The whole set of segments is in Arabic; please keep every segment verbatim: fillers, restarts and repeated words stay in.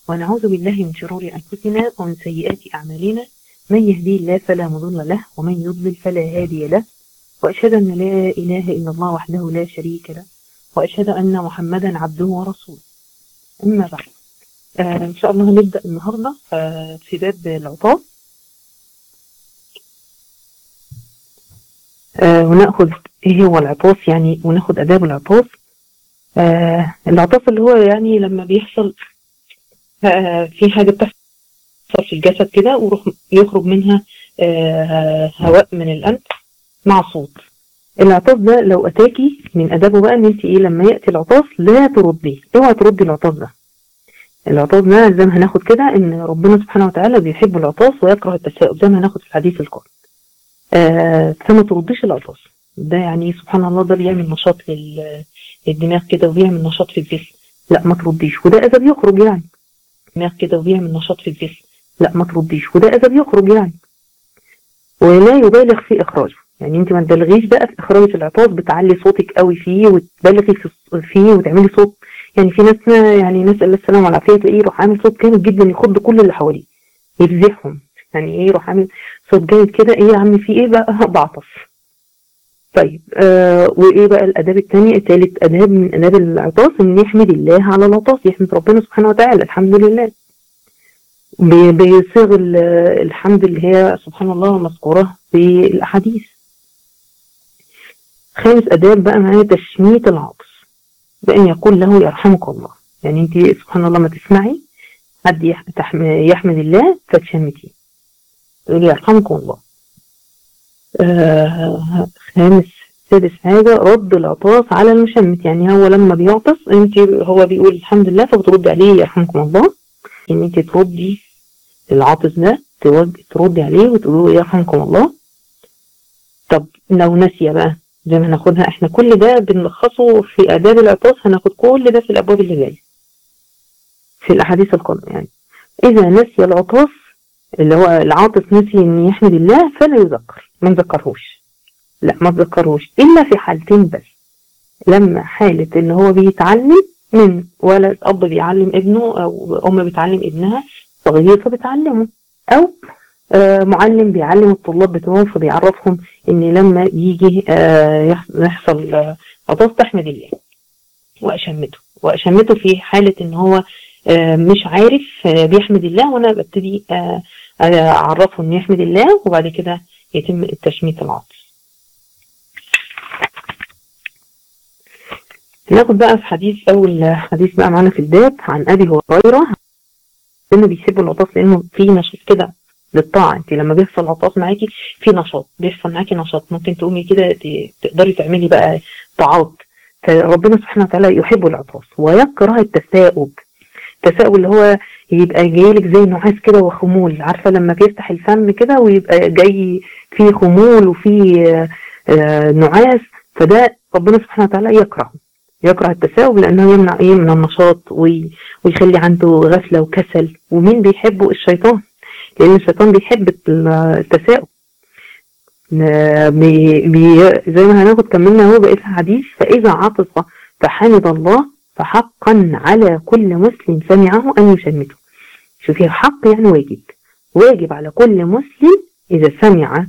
ونعوذ بالله من شرور أنفسنا ومن سيئات أعمالنا، من يهدي الله فلا مضل له ومن يضلل فلا هادي له، وأشهد أن لا إله إلا الله وحده لا شريك له، وأشهد أن محمدا عبده ورسوله. أما بعد، آه إن شاء الله هنبدأ النهاردة آه في باب العطاف، آه ونأخذ إيه هو العطاف يعني، وناخد آداب العطاف. آه العطاف اللي هو يعني لما بيحصل آه في حاجة بتحصل في الجسد كده ويروح يخرج منها آه هواء من الأنف مع صوت. العطاف ده لو أتاكي من أدابه بقى إن أنت إيه لما يأتي العطاف لا ترديه، اوعى تردي العطاف ده. العطاف ده زي ما هناخد كده إن ربنا سبحانه وتعالى بيحب العطاف ويكره التساؤل، زي ما هناخد في الحديث القادم. آه فما ترديش العطاف ده، يعني سبحان الله ده بيعمل نشاط للدماغ كده وبيعمل نشاط في الجسم، لا ما ترديش، وده أذى بيخرج يعني دماغ كده وبيعمل نشاط في الجسم، لا ما ترديش، وده أذى بيخرج يعني. ولا يبالغ في إخراجه، يعني انت ما تبالغيش بقى في إخراج العطاف، بتعلي صوتك قوي فيه وتبالغي فيه وتعملي صوت. يعني في ناس يعني نسأل الله السلامة والعافية تلاقيه يروح عامل صوت جامد جدا يخض كل اللي حواليه يفزعهم، يعني ايه يروح عامل صوت جامد كده، ايه يا عم في ايه بقى بعطف. طيب آه وايه بقى الاداب الثانيه ثالث اداب من اداب العطاف ان يحمد الله على العطاف، يحمد ربنا سبحانه وتعالى الحمد لله بصيغ الحمد اللي هي سبحان الله مذكوره في الاحاديث. خامس اداب بقى معايا تشميت العاطس بان يقول له يرحمك الله، يعني انت سبحان الله ما تسمعي حد يحمد الله فتشمتيه تقولي يرحمكم الله. آه خامس سادس حاجة رد العطاف على المشمت، يعني هو لما بيعطس انت هو بيقول الحمد لله فبتردي عليه يرحمكم الله، ان انت تردي العاطس ده تردي عليه وتقولوا يرحمكم الله. طب لو نسي بقى زي ما هناخدها احنا كل ده بنلخصه في آداب العطاف، هناخد كل ده في الابواب اللي جايه في الاحاديث القادمه. يعني اذا نسي العطاف اللي هو العاطس نسي ان يحمد الله فلا يذكر، ما نذكرهوش، لا ما تذكرهوش الا في حالتين بس. لما حالة ان هو بيتعلم من ولد اب بيعلم ابنه او ام بتعلم ابنها صغير فبتعلمه، او آه معلم بيعلم الطلاب بتوعه فبيعرفهم ان لما يجي آه يحصل آه عطاف تحمد الله واشمته واشمته في حالة ان هو آه مش عارف آه بيحمد الله، وانا ببتدي آه اعرفه ان يحمد الله وبعد كده يتم التشميت العاطف. ناخد بقى في حديث اول حديث بقى معانا في الباب عن ابي هريره انه بيحب العطاف لانه في نشاط كده للطاعه. انت لما بيحصل عطاف معاكي في نشاط، بيحصل معاكي نشاط، ممكن تقومي كده تقدري تعملي بقى طاعات. فربنا سبحانه وتعالى يحب العطاف ويكره التثاؤب. التثاؤب اللي هو يبقى جايلك زي نعاس كده وخمول، عارفه لما بيفتح الفم كده ويبقى جاي فيه خمول وفيه نعاس، فده ربنا سبحانه وتعالى يكرهه، يكره التثاؤب لانه يمنع ايه من النشاط ويخلي عنده غفله وكسل. ومين بيحبه؟ الشيطان، لان الشيطان بيحب التثاؤب. بي بي زي ما هناخد كملنا هو بقيت الحديث، فاذا عطس فحمد الله فحقا على كل مسلم سمعه ان يشمته. شوفي حق يعني واجب، واجب على كل مسلم اذا سمع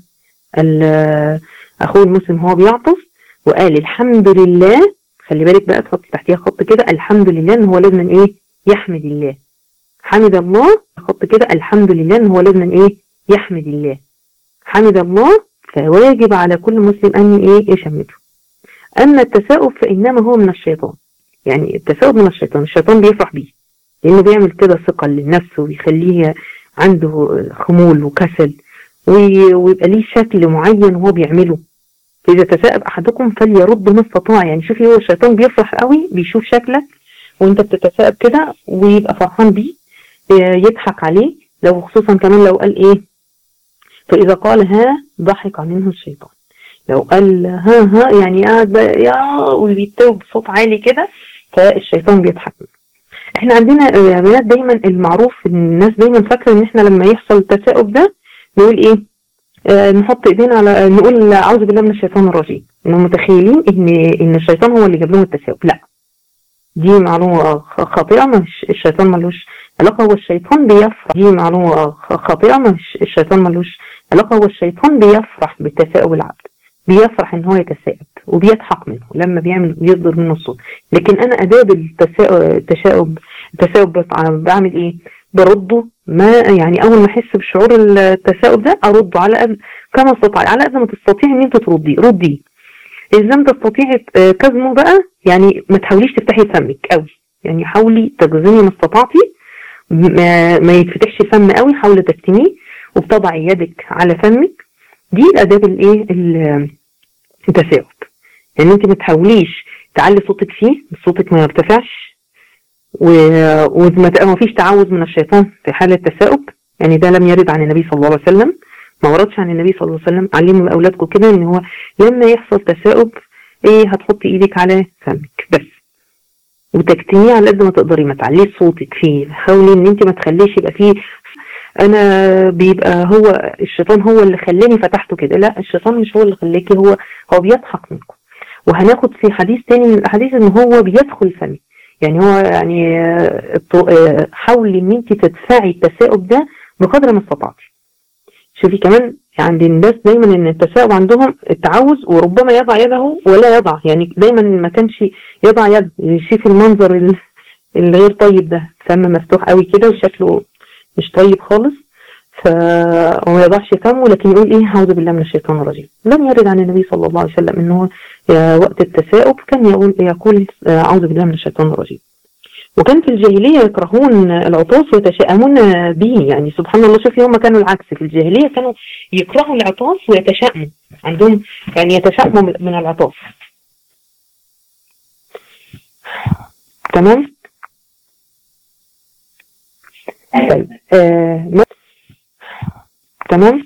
اخوه المسلم هو بيعطس وقال الحمد لله، خلي بالك بقى تحطي تحتيها خط كده الحمد لله ان هو لازم ايه يحمد الله، حمد الله خط كده الحمد لله ان هو لازم ايه يحمد الله، حمد الله، فواجب على كل مسلم ان ايه يشمته. اما التثاؤب فانما هو من الشيطان، يعني التثاؤب من الشيطان، الشيطان بيفرح بيه لانه بيعمل كده ثقل للنفس ويخليه عنده خمول وكسل ويبقى ليه شكل معين وهو بيعمله. إذا تثاءب أحدكم فليرد ما استطاع، يعني شوفي هو الشيطان بيفرح قوي بيشوف شكلك وانت بتتثاءب كده ويبقى فرحان بيه، يضحك عليه. لو خصوصا كمان لو قال ايه فإذا قال ها ضحك منه الشيطان، لو قال ها ها يعني قاعد بقى يا وبيتوب بصوت عالي كده فالشيطان بيضحك. احنا عندنا يا بنات دايما المعروف الناس دايما فاكره ان احنا لما يحصل التثاؤب ده نقول ايه آه نحط ايدينا على نقول اعوذ بالله من الشيطان الرجيم، انهم متخيلين ان ان الشيطان هو اللي جاب لهم التثاؤب. لا، دي معلومه خاطئه، مش الشيطان ملوش علاقة. هو الشيطان بيفرح، دي معلومة خاطئة، مش الشيطان ملوش علاقة. هو الشيطان بيفرح بتثاؤب العبد، بيفرح ان هو يتثاءب وبيضحك منه لما بيعمل بيصدر منه الصوت. لكن انا اداب التشاؤب التثاؤب بعمل ايه؟ برده. ما يعني اول ما احس بشعور التثاؤب ده ارده على قد كما استطاع، على قد ما تستطيع ان انت ترديه رديه. اذا لم تستطيعي كظمه بقى، يعني ما تحاوليش تفتحي فمك قوي، يعني حاولي تجزمي ما استطعتي، ما, ما يتفتحش فم قوي، حاولي تكتميه وبتضعي يدك على فمك. دي الاداب الايه التثاؤب، يعني انت ما تحاوليش تعلي صوتك فيه، صوتك ما يرتفعش، وما فيش تعوذ من الشيطان في حالة التثاؤب، يعني ده لم يرد عن النبي صلى الله عليه وسلم، ما وردش عن النبي صلى الله عليه وسلم. علموا اولادكم كده ان هو لما يحصل تثاؤب ايه هتحطي ايدك على فمك بس، وتكتميه على قد ما تقدري، ما تعليش صوتك فيه. حاولي ان انت ما تخليش يبقى فيه انا بيبقى هو الشيطان هو اللي خلاني فتحته كده، لا الشيطان مش هو اللي خلاكي، هو هو بيضحك منكم. وهناخد في حديث تاني من الاحاديث ان هو بيدخل فمي، يعني هو يعني حاولي ان انت تدفعي التثاؤب ده بقدر ما استطعتي. شوفي كمان عند الناس دايما ان التثاؤب عندهم التعوذ، وربما يضع يده ولا يضع، يعني دايما ما كانش يضع يد. شوفي المنظر الغير طيب ده، فم مفتوح قوي كده وشكله مش طيب خالص، فما يضعش فمه لكن يقول ايه اعوذ بالله من الشيطان الرجيم. لم يرد عن النبي صلى الله عليه وسلم انه وقت التثاؤب كان يقول يقول اعوذ بالله من الشيطان الرجيم. وكان في الجاهليه يكرهون العطاس ويتشائمون به، يعني سبحان الله. شوفي هم كانوا العكس، في الجاهليه كانوا يكرهوا العطاس ويتشائموا، عندهم يعني يتشائموا من العطاس. تمام. طيب آه ما... تمام.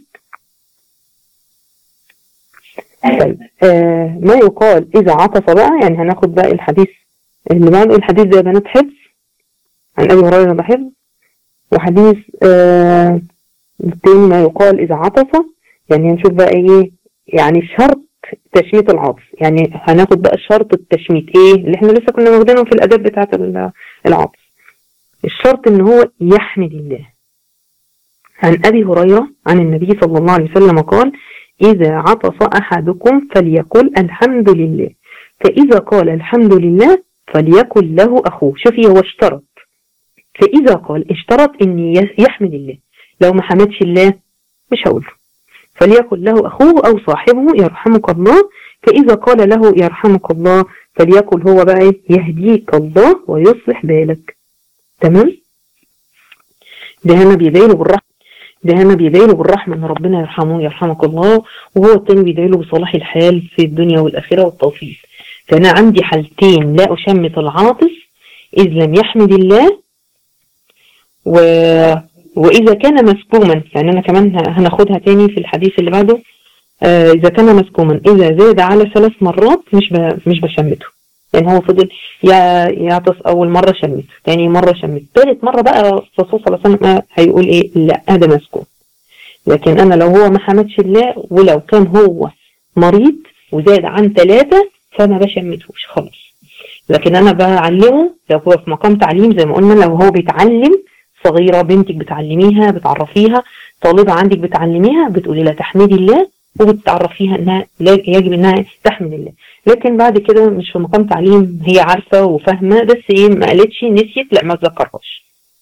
طيب آه ما يقال اذا عطس بقى، يعني هناخد بقى الحديث اللي بعده. الحديث ده يا بنات حفظ عن ابي هريره بحفظ، وحديث آه التاني ما يقال اذا عطس، يعني هنشوف بقى ايه يعني شرط تشميت العطس. يعني هناخد بقى شرط التشميت ايه اللي احنا لسه كنا واخدينه في الاداب بتاعه العطس. الشرط ان هو يحمد الله. عن ابي هريره عن النبي صلى الله عليه وسلم قال اذا عطس احدكم فليقل الحمد لله، فاذا قال الحمد لله فليقل له اخوه. شوفي هو اشترط، فاذا قال اشترط ان يحمد الله، لو ما حمدش الله مش هقول له. فليقل له اخوه او صاحبه يرحمك الله، فاذا قال له يرحمك الله فليقل هو بقى يهديك الله ويصلح بالك. تمام. ده هنا بيدعيله بالرحمه، ده هنا بيدعيله بالرحمه ان ربنا يرحمه يرحمك الله، وهو التاني بيدعيله بصلاح الحال في الدنيا والاخره والتوفيق. فانا عندي حالتين لا اشمت العاطس اذ لم يحمد الله، و... واذا كان مسكوما، يعني انا كمان هناخدها تاني في الحديث اللي بعده. آه اذا كان مسكوما اذا زاد على ثلاث مرات مش ب... مش بشمته، يعني هو فضل يعطس اول مره شمته، ثاني مره شمته، ثالث مره بقى الرسول صلى الله عليه وسلم هيقول ايه لا هذا مسكون. لكن انا لو هو ما حمدش الله ولو كان هو مريض وزاد عن ثلاثه فما بشمتهوش خالص. لكن انا بعلمه لو هو في مقام تعليم، زي ما قلنا لو هو بيتعلم، صغيره بنتك بتعلميها بتعرفيها، طالبه عندك بتعلميها، بتقولي لها تحمدي الله وبتعرفيها انها يجب انها تحمد الله. لكن بعد كده مش في مقام تعليم، هي عارفه وفاهمه بس ايه ما قالتش نسيت، لا ما تذكرهاش.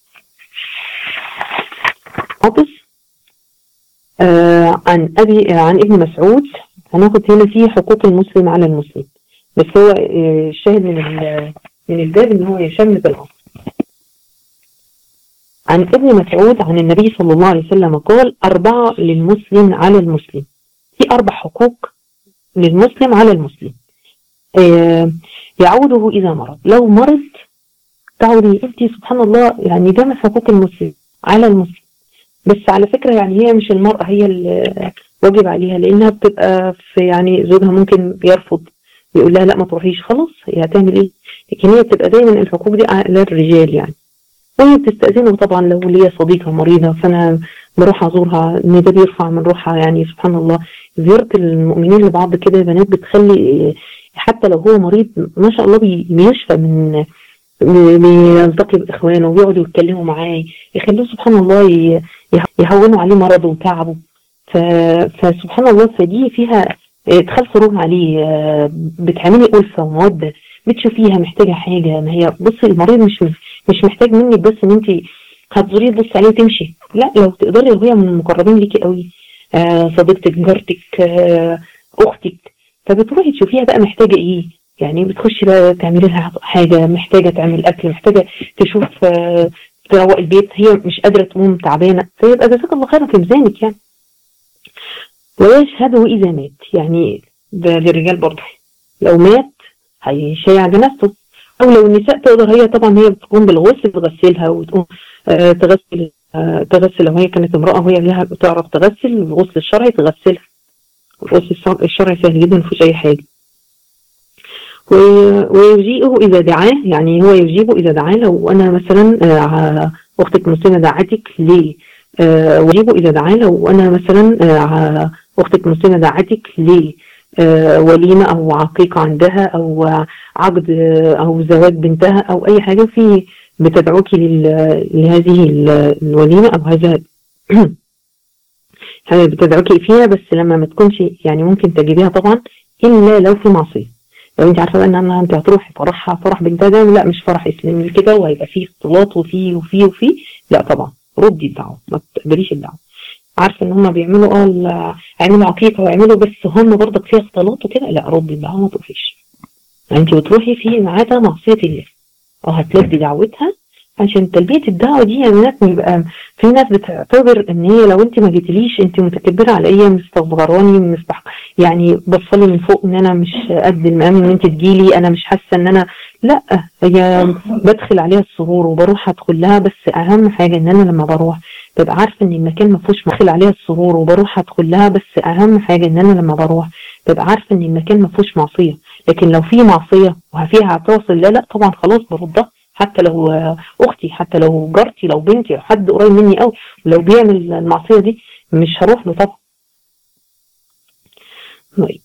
عطس آه عن ابي آه عن ابن مسعود. هناخد هنا فيه حقوق المسلم على المسلم، بس هو آه الشاهد من من الباب ان هو يشمت العطس. عن ابن مسعود عن النبي صلى الله عليه وسلم قال أربعة للمسلم على المسلم. في أربع حقوق للمسلم على المسلم. آه يعوده إذا مرض، لو مرض تعودي أنت سبحان الله، يعني ده من حقوق المسلم على المسلم. بس على فكرة يعني هي مش المرأة هي اللي واجب عليها، لأنها بتبقى في يعني زوجها ممكن بيرفض يقول لها لا ما تروحيش، خلاص هي هتعمل إيه؟ لكن هي بتبقى دايما الحقوق دي على الرجال يعني. وهي بتستأذنه طبعا لو ليا صديقة مريضة فأنا بروح أزورها، إن ده بيرفع من روحها. يعني سبحان الله زيارة المؤمنين لبعض كده يا بنات بتخلي حتى لو هو مريض ما شاء الله بيشفى من بيلتقي باخوانه وبيقعدوا يتكلموا معاه، يخلوه سبحان الله ي- يهونوا عليه مرضه وتعبه. فسبحان الله، فدي فيها ادخال سرور عليه، بتعملي ألفة ومودة، بتشوفيها محتاجة حاجة. ما هي بصي المريض مش مش محتاج منك بس ان انت هتزوريه تبصي عليه وتمشي، لا لو تقدري، لو هي من المقربين ليكي قوي، آه صديقتك، جارتك، آه اختك، فبتروحي تشوفيها بقى محتاجة ايه. يعني بتخشي بقى تعملي لها حاجة، محتاجة تعمل اكل، محتاجة تشوف آه تروق البيت، هي مش قادرة تقوم تعبانة، فيبقى جزاك الله خيرا في ميزانك يعني. ويشهده إذا مات، يعني ده للرجال برضه، لو مات هيشيع جنازته. أو لو النساء تقدر، هي طبعا هي بتقوم بالغسل، تغسلها وتقوم آه تغسل آه تغسل لو هي كانت امرأة وهي لها بتعرف تغسل، الغسل الشرعي تغسلها. الغسل الشرعي سهل جدا، مفيش أي حاجة. ويجيئه إذا دعاه، يعني هو يجيبه إذا دعاه. لو أنا مثلا آه أختك مسلمة دعتك ليه، آه ويجيبه إذا دعاه. لو أنا مثلا آه أختك مسلمة دعتك ليه آه وليمة أو عقيقة عندها، أو عقد أو زواج بنتها، أو أي حاجة في بتدعوك لهذه الوليمة أو هذا بتدعوك فيها، بس لما ما تكونش يعني ممكن تجيبيها طبعا إلا لو في معصية. لو انت عارفه بقى ان انت هتروحي فرحها فرح بنتها ده، لا مش فرح اسلامي كده وهيبقى فيه اختلاط وفيه وفيه وفيه، لا طبعا ردي الدعوه، ما تقبليش الدعوه. عارفه ان هم بيعملوا اه هيعملوا عقيقه ويعملوا، بس هم برضك فيها اختلاط وكده، لا ردي الدعوه ما تروحيش. يعني انت بتروحي في ميعادها معصيه الله، او هتلبي دعوتها. عشان تلبيه الدعوه دي يعني ناس بيبقى في ناس بتعتبر ان هي لو انت ما جيتليش انت متكبره عليا، مستغفراني، مستحق يعني بصلي من فوق ان انا مش قد المقام ان انت تجيلي، انا مش حاسه ان انا، لا هي بدخل عليها السرور وبروح ادخل لها. بس اهم حاجه ان انا لما بروح تبقى عارفه ان المكان ما فيهوش، بدخل عليها السرور وبروح ادخل لها. بس اهم حاجه ان انا لما بروح تبقى عارفه ان المكان ما فيهوش معصيه. لكن لو في معصيه وفيها اعتصل، لا لا طبعا خلاص بردها، حتى لو اختي، حتى لو جارتي، لو بنتي، لو حد قريب مني قوي لو بيعمل المعصيه دي مش هروح له طبعا. طيب،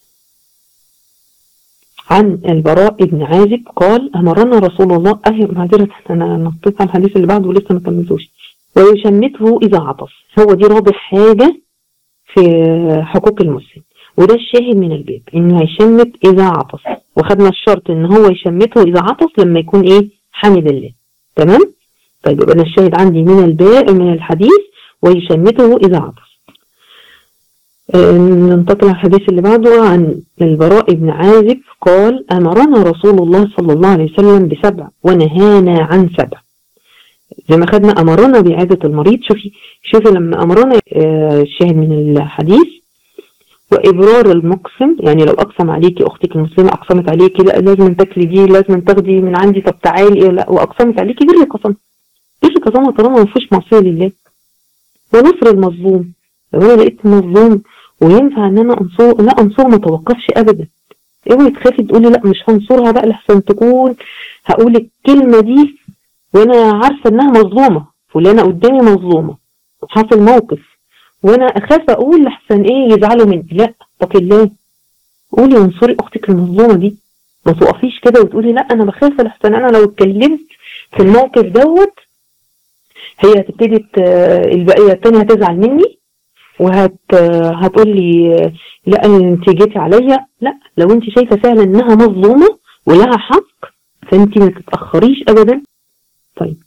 عن البراء بن عازب قال امرنا رسول الله، اهي معذره انا نطيت على الحديث اللي بعده ولسه ما كملتوش. ويشمته اذا عطس، هو دي رابع حاجه في حقوق المسلم، وده الشاهد من الباب انه هيشمت اذا عطس. وخدنا الشرط ان هو يشمته اذا عطس لما يكون ايه حامد الله. تمام. طيب يبقى انا الشاهد عندي من الباب من الحديث ويشمته اذا عطس. ننتقل على الحديث اللي بعده. عن البراء بن عازب قال امرنا رسول الله صلى الله عليه وسلم بسبع ونهانا عن سبع. زي ما خدنا امرنا بعادة المريض، شوفي شوفي لما امرنا الشاهد من الحديث وابرار المقسم، يعني لو اقسم عليكي اختك المسلمه، اقسمت عليكي لا لازم تاكلي دي، لازم تاخدي من عندي، طب تعالي، لا واقسمت عليكي بر قسم، بر قسم طالما ما فيش معصيه لله. ونصر المظلوم، لو انا لقيت مظلوم وينفع ان انا انصره، لا انصره، ما توقفش ابدا. اوعي تخافي تقولي لا مش هنصرها بقى لحسن تكون هقول الكلمه دي وانا عارفه انها مظلومه، فلانه قدامي مظلومه وحصل موقف وانا اخاف اقول لحسن ايه يزعلوا مني، لا اتقي الله، قولي وانصري اختك المظلومه دي. ما تقفيش كده وتقولي لا انا بخاف لحسن انا لو اتكلمت في الموقف دوت هي هتبتدي البقيه الثانيه هتزعل مني وهت هتقول لي لا انت جيتي عليا. لا، لو انت شايفه فعلا انها مظلومه ولها حق فانت ما تتاخريش ابدا. طيب،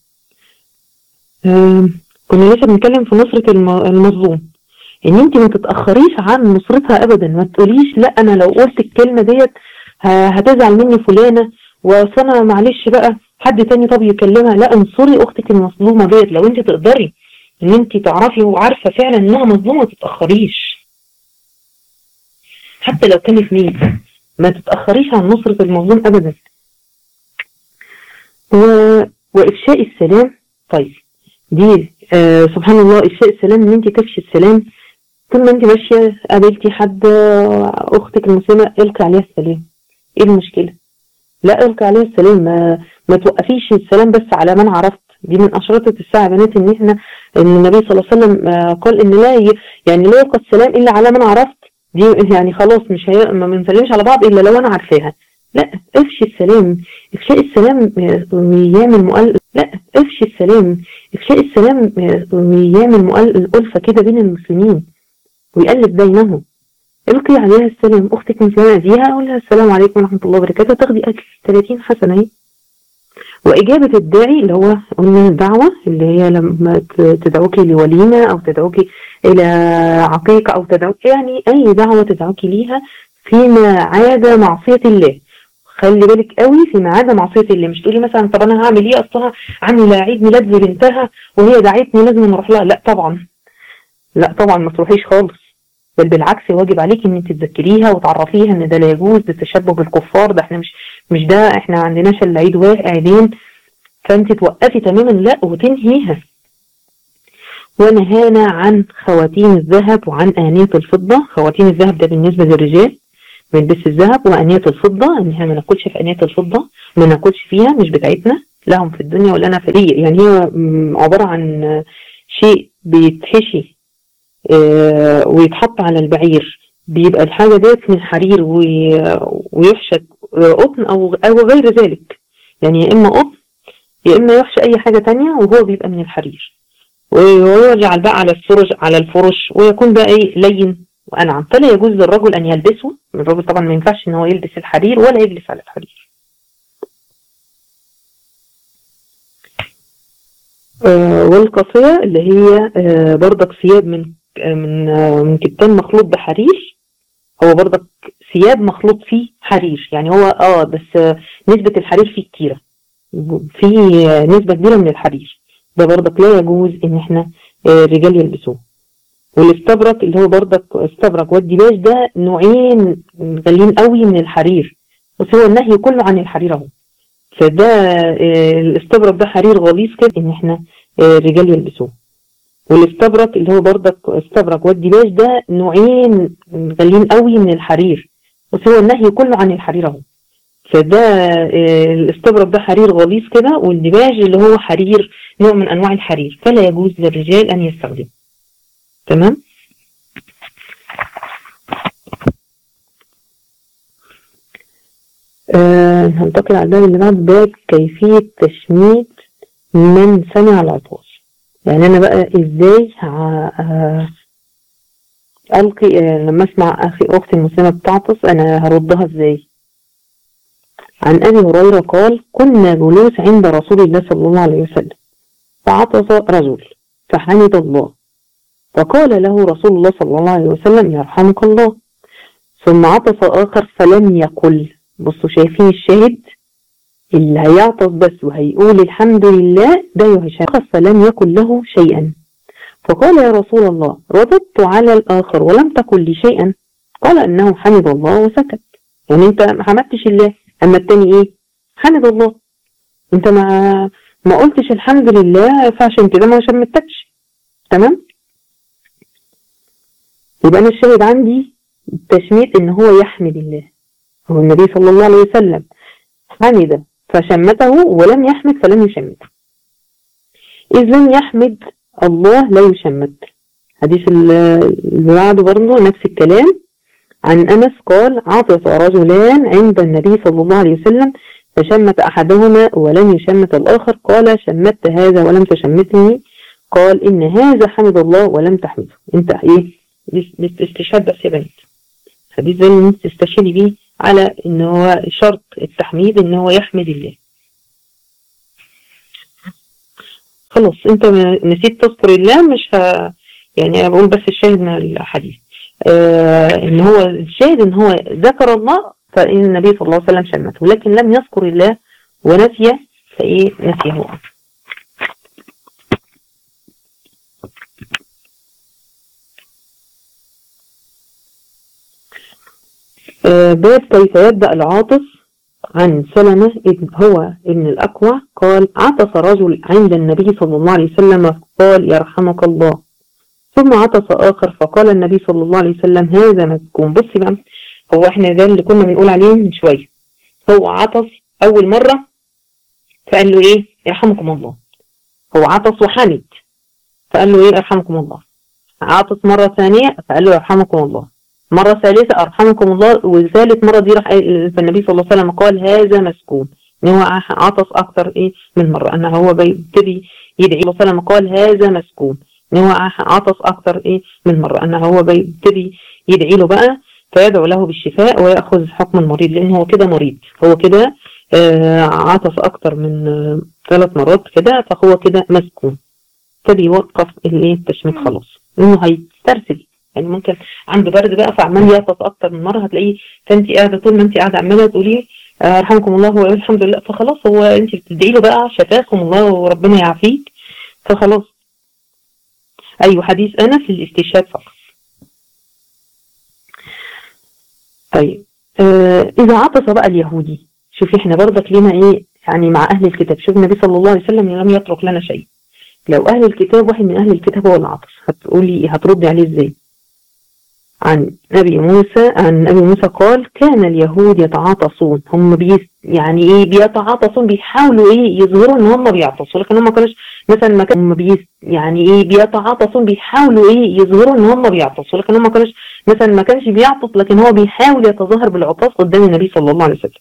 كنا لسه بنتكلم في نصره المظلوم، ان انت ما تتاخريش عن نصرتها ابدا. ما تقوليش لا انا لو قلت الكلمه ديت هتزعل مني فلانه وانا معلش بقى حد تاني طب يكلمها. لا، انصري اختك المظلومه ديت لو انت تقدري ان انت تعرفي وعارفه فعلا انها مظلومه. ما تتاخريش حتى لو كانت مين، ما تتاخريش عن نصره المظلوم ابدا. و... وافشاء السلام. طيب دي آه سبحان الله، افشاء السلام ان انت تفشي السلام. طول ما انت ماشيه قابلتي حد اختك المسلمه القي عليها السلام، ايه المشكله؟ لا القي عليها السلام، ما, ما توقفيش السلام بس على من عرفت. دي من اشراطه الساعه بنات ان احنا ان النبي صلى الله عليه وسلم قال ان لا ي... يعني لا يلقى السلام الا على من عرفت. دي يعني خلاص مش هي... ما بنسلمش على بعض الا لو انا عارفاها. لا افشي السلام. افشاء السلام يعمل مؤل لا افشي السلام. افشاء السلام يعمل مؤل الألفة كده بين المسلمين ويقلب بينهم. القي عليها السلام، اختك مسلمة ديها اقول لها السلام عليكم ورحمة الله وبركاته، تاخدي اجر ثلاثين حسنة اهي. واجابة الداعي اللي هو قلنا الدعوة اللي هي لما تدعوكي لوليمة او تدعوكي الى عقيقة او تدعوكي يعني اي دعوة تدعوكي ليها فيما عاد معصية الله. خلي بالك قوي فيما عاد معصية الله، مش تقولي مثلا طب انا هعمل ايه اصلها عامله عيد ميلاد لبنتها وهي دعيتني لازم نروح لها. لا طبعا، لا طبعا ما تروحيش خالص، بل بالعكس واجب عليكي ان انت تذكريها وتعرفيها ان ده لا يجوز، ده تشبه بالكفار، ده احنا مش مش ده احنا ما عندناش الا عيد واحد عيدين، فانت توقفي تماما لا وتنهيها. ونهانا عن خواتيم الذهب وعن آنية الفضة. خواتيم الذهب ده بالنسبة للرجال من لبس الذهب، وآنية الفضة ان احنا ما ناكلش في آنية الفضة، ما ناكلش فيها، مش بتاعتنا، لهم في الدنيا ولا انا في دي. يعني هي عبارة عن شيء بيتحشي اه ويتحط على البعير، بيبقى الحاجة ديت من حرير ويحشى قطن او او غير ذلك، يعني يا اما قطن يا اما يحشى اي حاجة تانية وهو بيبقى من الحرير، ويجعل بقى على الفرش على الفرش ويكون بقى ايه لين وانعم. فلا يجوز للرجل ان يلبسه، الرجل طبعا ما ينفعش ان هو يلبس الحرير ولا يجلس على الحرير. آه والقصية اللي هي آه برضك ثياب من آه من آه من كتان مخلوط بحرير، هو برضك ثياب مخلوط فيه حرير، يعني هو اه بس آه نسبة الحرير فيه كتيرة، فيه آه نسبة كبيرة من الحرير، ده برضك لا يجوز ان احنا آه رجال يلبسوه. والاستبرق اللي هو برضك استبرق والديباج ده نوعين غاليين قوي من الحرير، بس هو النهي كله عن الحرير اهو. فده آه الاستبرق ده حرير غليظ كده ان احنا آه رجال يلبسوه. والاستبرق اللي هو برضك استبرق والديباج ده نوعين غاليين قوي من الحرير، بس هو النهي كله عن الحرير اهو. فده آه الاستبرق ده حرير غليظ كده، والديباج اللي هو حرير نوع من انواع الحرير، فلا يجوز للرجال ان يستخدمه. تمام. آه هنتقل على الباب اللي بعد، باب كيفية تشميت من سمع العطاس. يعني انا بقى ازاي آه القي آه لما اسمع اخي اختي المسلمة بتعطس انا هردها ازاي. عن ابي هريرة قال كنا جلوس عند رسول الله صلى الله عليه وسلم فعطس رجل فحمد الله فقال له رسول الله صلى الله عليه وسلم يرحمك الله، ثم عطس آخر فلم يقل. بصوا شايفين الشاهد، اللي هيعطس بس وهيقول الحمد لله ده يهشم، فلم يقل له شيئا. فقال يا رسول الله رددت على الآخر ولم تقل لي شيئا، قال إنه حمد الله وسكت. يعني انت ما حمدتش الله، اما التاني ايه حمد الله، انت ما ما قلتش الحمد لله فعشان كده ما شمتكش. تمام. يبقى انا الشاهد عندي التشميت ان هو يحمد الله، هو النبي صلى الله عليه وسلم حمد فشمته ولم يحمد فلم يشمته. إذ لم يحمد الله لا يشمت. حديث اللي بعده برضه نفس الكلام. عن أنس قال عطس رجلان عند النبي صلى الله عليه وسلم فشمت أحدهما ولم يشمت الآخر، قال شمت هذا ولم تشمتني، قال إن هذا حمد الله ولم تحمده. انت ايه استشهاد بس يا بنت، حديث زي اللي انت تستشهدي بيه على ان هو شرط التحميد ان هو يحمد الله. خلاص انت نسيت تذكر الله مش ه... يعني انا بقول بس الشاهد من الحديث آه ان هو الشاهد ان هو ذكر الله فإن النبي صلى الله عليه وسلم شمته، ولكن لم يذكر الله ونسي فايه نسيه. آه باب كيف يبدأ العاطس. عن سلمة هو ابن الأكوع قال عطس رجل عند النبي صلى الله عليه وسلم قال يرحمك الله، ثم عطس آخر فقال النبي صلى الله عليه وسلم هذا مسكون. بصي بقى، هو احنا ده اللي كنا بنقول عليه من شوية، هو عطس أول مرة فقال له ايه يرحمكم الله، هو عطس وحمد فقال له ايه يرحمكم الله، عطس مرة ثانية فقال له يرحمكم الله، مرة ثالثة أرحمكم الله، وثالث مرة دي راح النبي صلى الله عليه وسلم قال هذا مسكوم، إن هو عطس أكتر إيه من مرة، أن هو بيبتدي يدعي الله وسلم قال هذا مسكوم، إن هو عطس أكتر إيه من مرة، أن هو بيبتدي يدعي له بقى فيدعو له بالشفاء ويأخذ حكم المريض، لأنه هو كده مريض، هو كده آه عطس أكتر من آه ثلاث مرات كده، فهو كده مسكوم، ابتدي يوقف الايه التشميت خلاص، لأنه هيسترسل، يعني ممكن عنده برد بقى فعمال يعطس أكتر من مرة، هتلاقيه فأنت قاعدة طول ما أنت قاعدة عمالة تقولي آه رحمكم الله والحمد لله، فخلاص هو أنت بتدعي له بقى شفاكم الله وربنا يعافيك، فخلاص. أيوه حديث أنا في الاستشهاد فقط. طيب آه إذا عطس بقى اليهودي، شوفي احنا برضك لنا ايه يعني مع أهل الكتاب، شوف النبي صلى الله عليه وسلم لم يترك لنا شيء، لو أهل الكتاب واحد من أهل الكتاب هو العطس هتقولي هتردي عليه ازاي؟ عن نبي موسى عن نبي موسى قال كان اليهود يتعاطسون، هم بي يعني ايه بيتعاطسون، بيحاولوا ايه يظهروا ان هم بيعطسوا، لكن هم ما كانوش مثلا ما كانوا هم بي يعني ايه بيتعاطسون، بيحاولوا ايه يظهروا ان هم بيعطسوا، لكن هم ما كانوش مثلا ما كانش بيعطس، لكن هو بيحاول يتظاهر بالعطاس قدام النبي صلى الله عليه وسلم.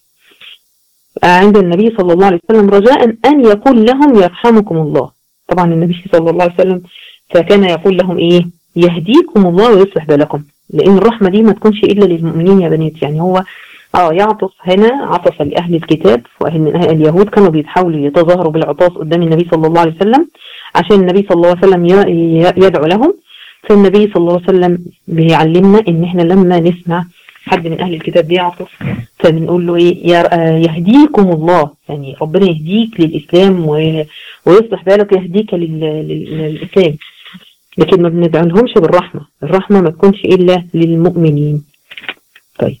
عند النبي صلى الله عليه وسلم رجاء ان يقول لهم يرحمكم الله، طبعا النبي صلى الله عليه وسلم فكان يقول لهم ايه يهديكم الله ويصلح بالكم، لان الرحمه دي ما تكونش الا للمؤمنين يا بنات، يعني هو اه يعطس هنا عطس لاهل الكتاب، واهل من اهل اليهود كانوا بيحاولوا يتظاهروا بالعطاس قدام النبي صلى الله عليه وسلم عشان النبي صلى الله عليه وسلم يدعو لهم، فالنبي صلى الله عليه وسلم بيعلمنا ان احنا لما نسمع حد من اهل الكتاب بيعطس فبنقول له ايه يهديكم الله، يعني ربنا يهديك للاسلام ويصلح بالك يهديك للاسلام، لكن ما بندعو لهمش بالرحمه، الرحمه ما تكونش الا للمؤمنين. طيب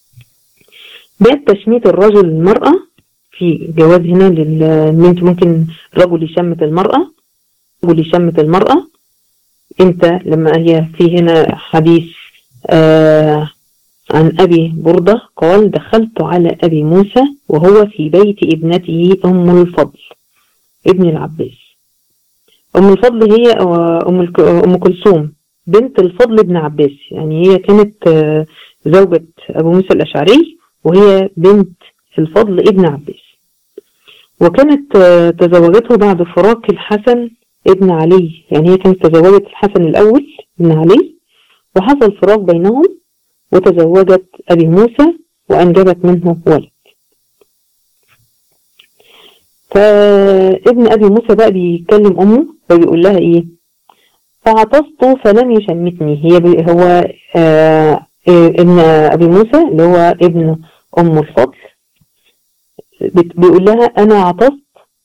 باب تشميت الرجل المرأة، في جواز هنا ان انت ممكن رجل يشمت المرأة، رجل يشمت المرأة امتى؟ لما هي في هنا حديث آه عن أبي بردة قال دخلت على أبي موسى وهو في بيت ابنته أم الفضل ابن العباس. أم الفضل هي أم أم كلثوم بنت الفضل ابن عباس، يعني هي كانت آه زوجة أبو موسى الأشعري وهي بنت الفضل ابن عباس، وكانت آه تزوجته بعد فراق الحسن ابن علي، يعني هي كانت تزوجت الحسن الأول ابن علي وحصل فراق بينهم وتزوجت أبي موسى وأنجبت منه ولد. فابن أبي موسى بقى بيكلم أمه وبيقول لها إيه فعطست فلم يشمتني، هي هو آه ابن أبي موسى اللي هو ابن أم الفضل بيقول لها أنا عطست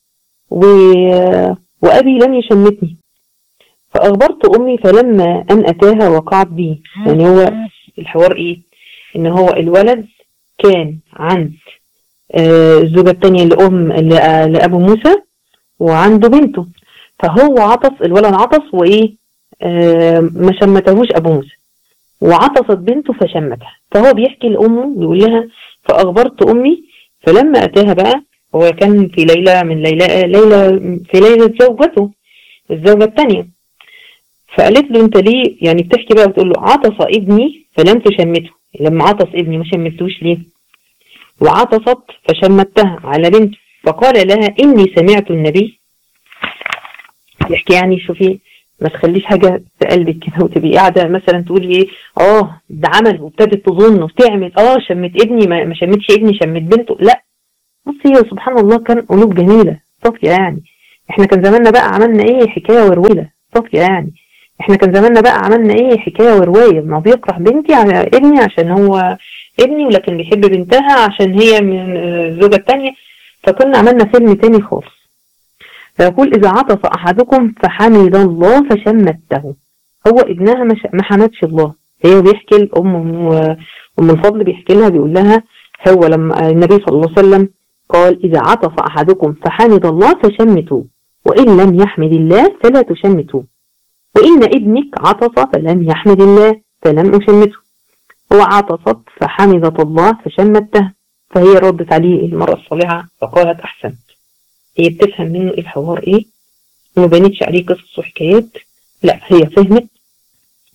وأبي لم يشمتني، فأخبرت أمي فلما أن أتاها وقعت بي، يعني هو الحوار إيه إن هو الولد كان عند آه الزوجة التانية لأم لأبو موسى وعنده بنته، فهو عطس الولد عطس وإيه آه ما شمتهوش أبو موسى وعطست بنته فشمتها، فهو بيحكي لأمه بيقول لها فأخبرت أمي فلما أتاها بقى، هو كان في ليلة من ليلة ليلة في ليلة زوجته الزوجة التانية، فقالت له انت ليه يعني بتحكي بقى بتقول له عطس ابني فلم تشمته، لما عطس ابني ما شمتوش ليه؟ وعطست فشمتها على بنته، فقال لها اني سمعت النبي، يحكي يعني شوفي ما تخليش حاجة في قلبك كده وتبقي قاعدة مثلا تقولي ايه اه ده عمل وابتدت تظن وتعمل اه شمت ابني ما شمتش ابني شمت بنته، لا بصي سبحان الله كان قلوب جميلة صافية، يعني احنا كان زماننا بقى عملنا ايه حكاية ورواية صافية، يعني احنا كان زماننا بقى عملنا ايه حكاية ورواية، ما بيكره بنتي على ابني عشان هو ابني ولكن بيحب بنتها عشان هي من الزوجة التانية، فكنا عملنا فيلم تاني خالص. فيقول إذا عطس أحدكم فحمد الله فشمته، هو ابنها ما حمدش الله، هي بيحكي الأم أم الفضل بيحكي لها بيقول لها هو لما النبي صلى الله عليه وسلم قال إذا عطس أحدكم فحمد الله فشمتوه وإن لم يحمد الله فلا تشمتوه، وإن ابنك عطس فلم يحمد الله فلم أشمته، هو عطست فحمدت الله فشمته، فهي ردت عليه المرأة الصالحة فقالت أحسنت، هي بتفهم منه الحوار إيه، وما بانتش عليه قصص وحكايات، لا هي فهمت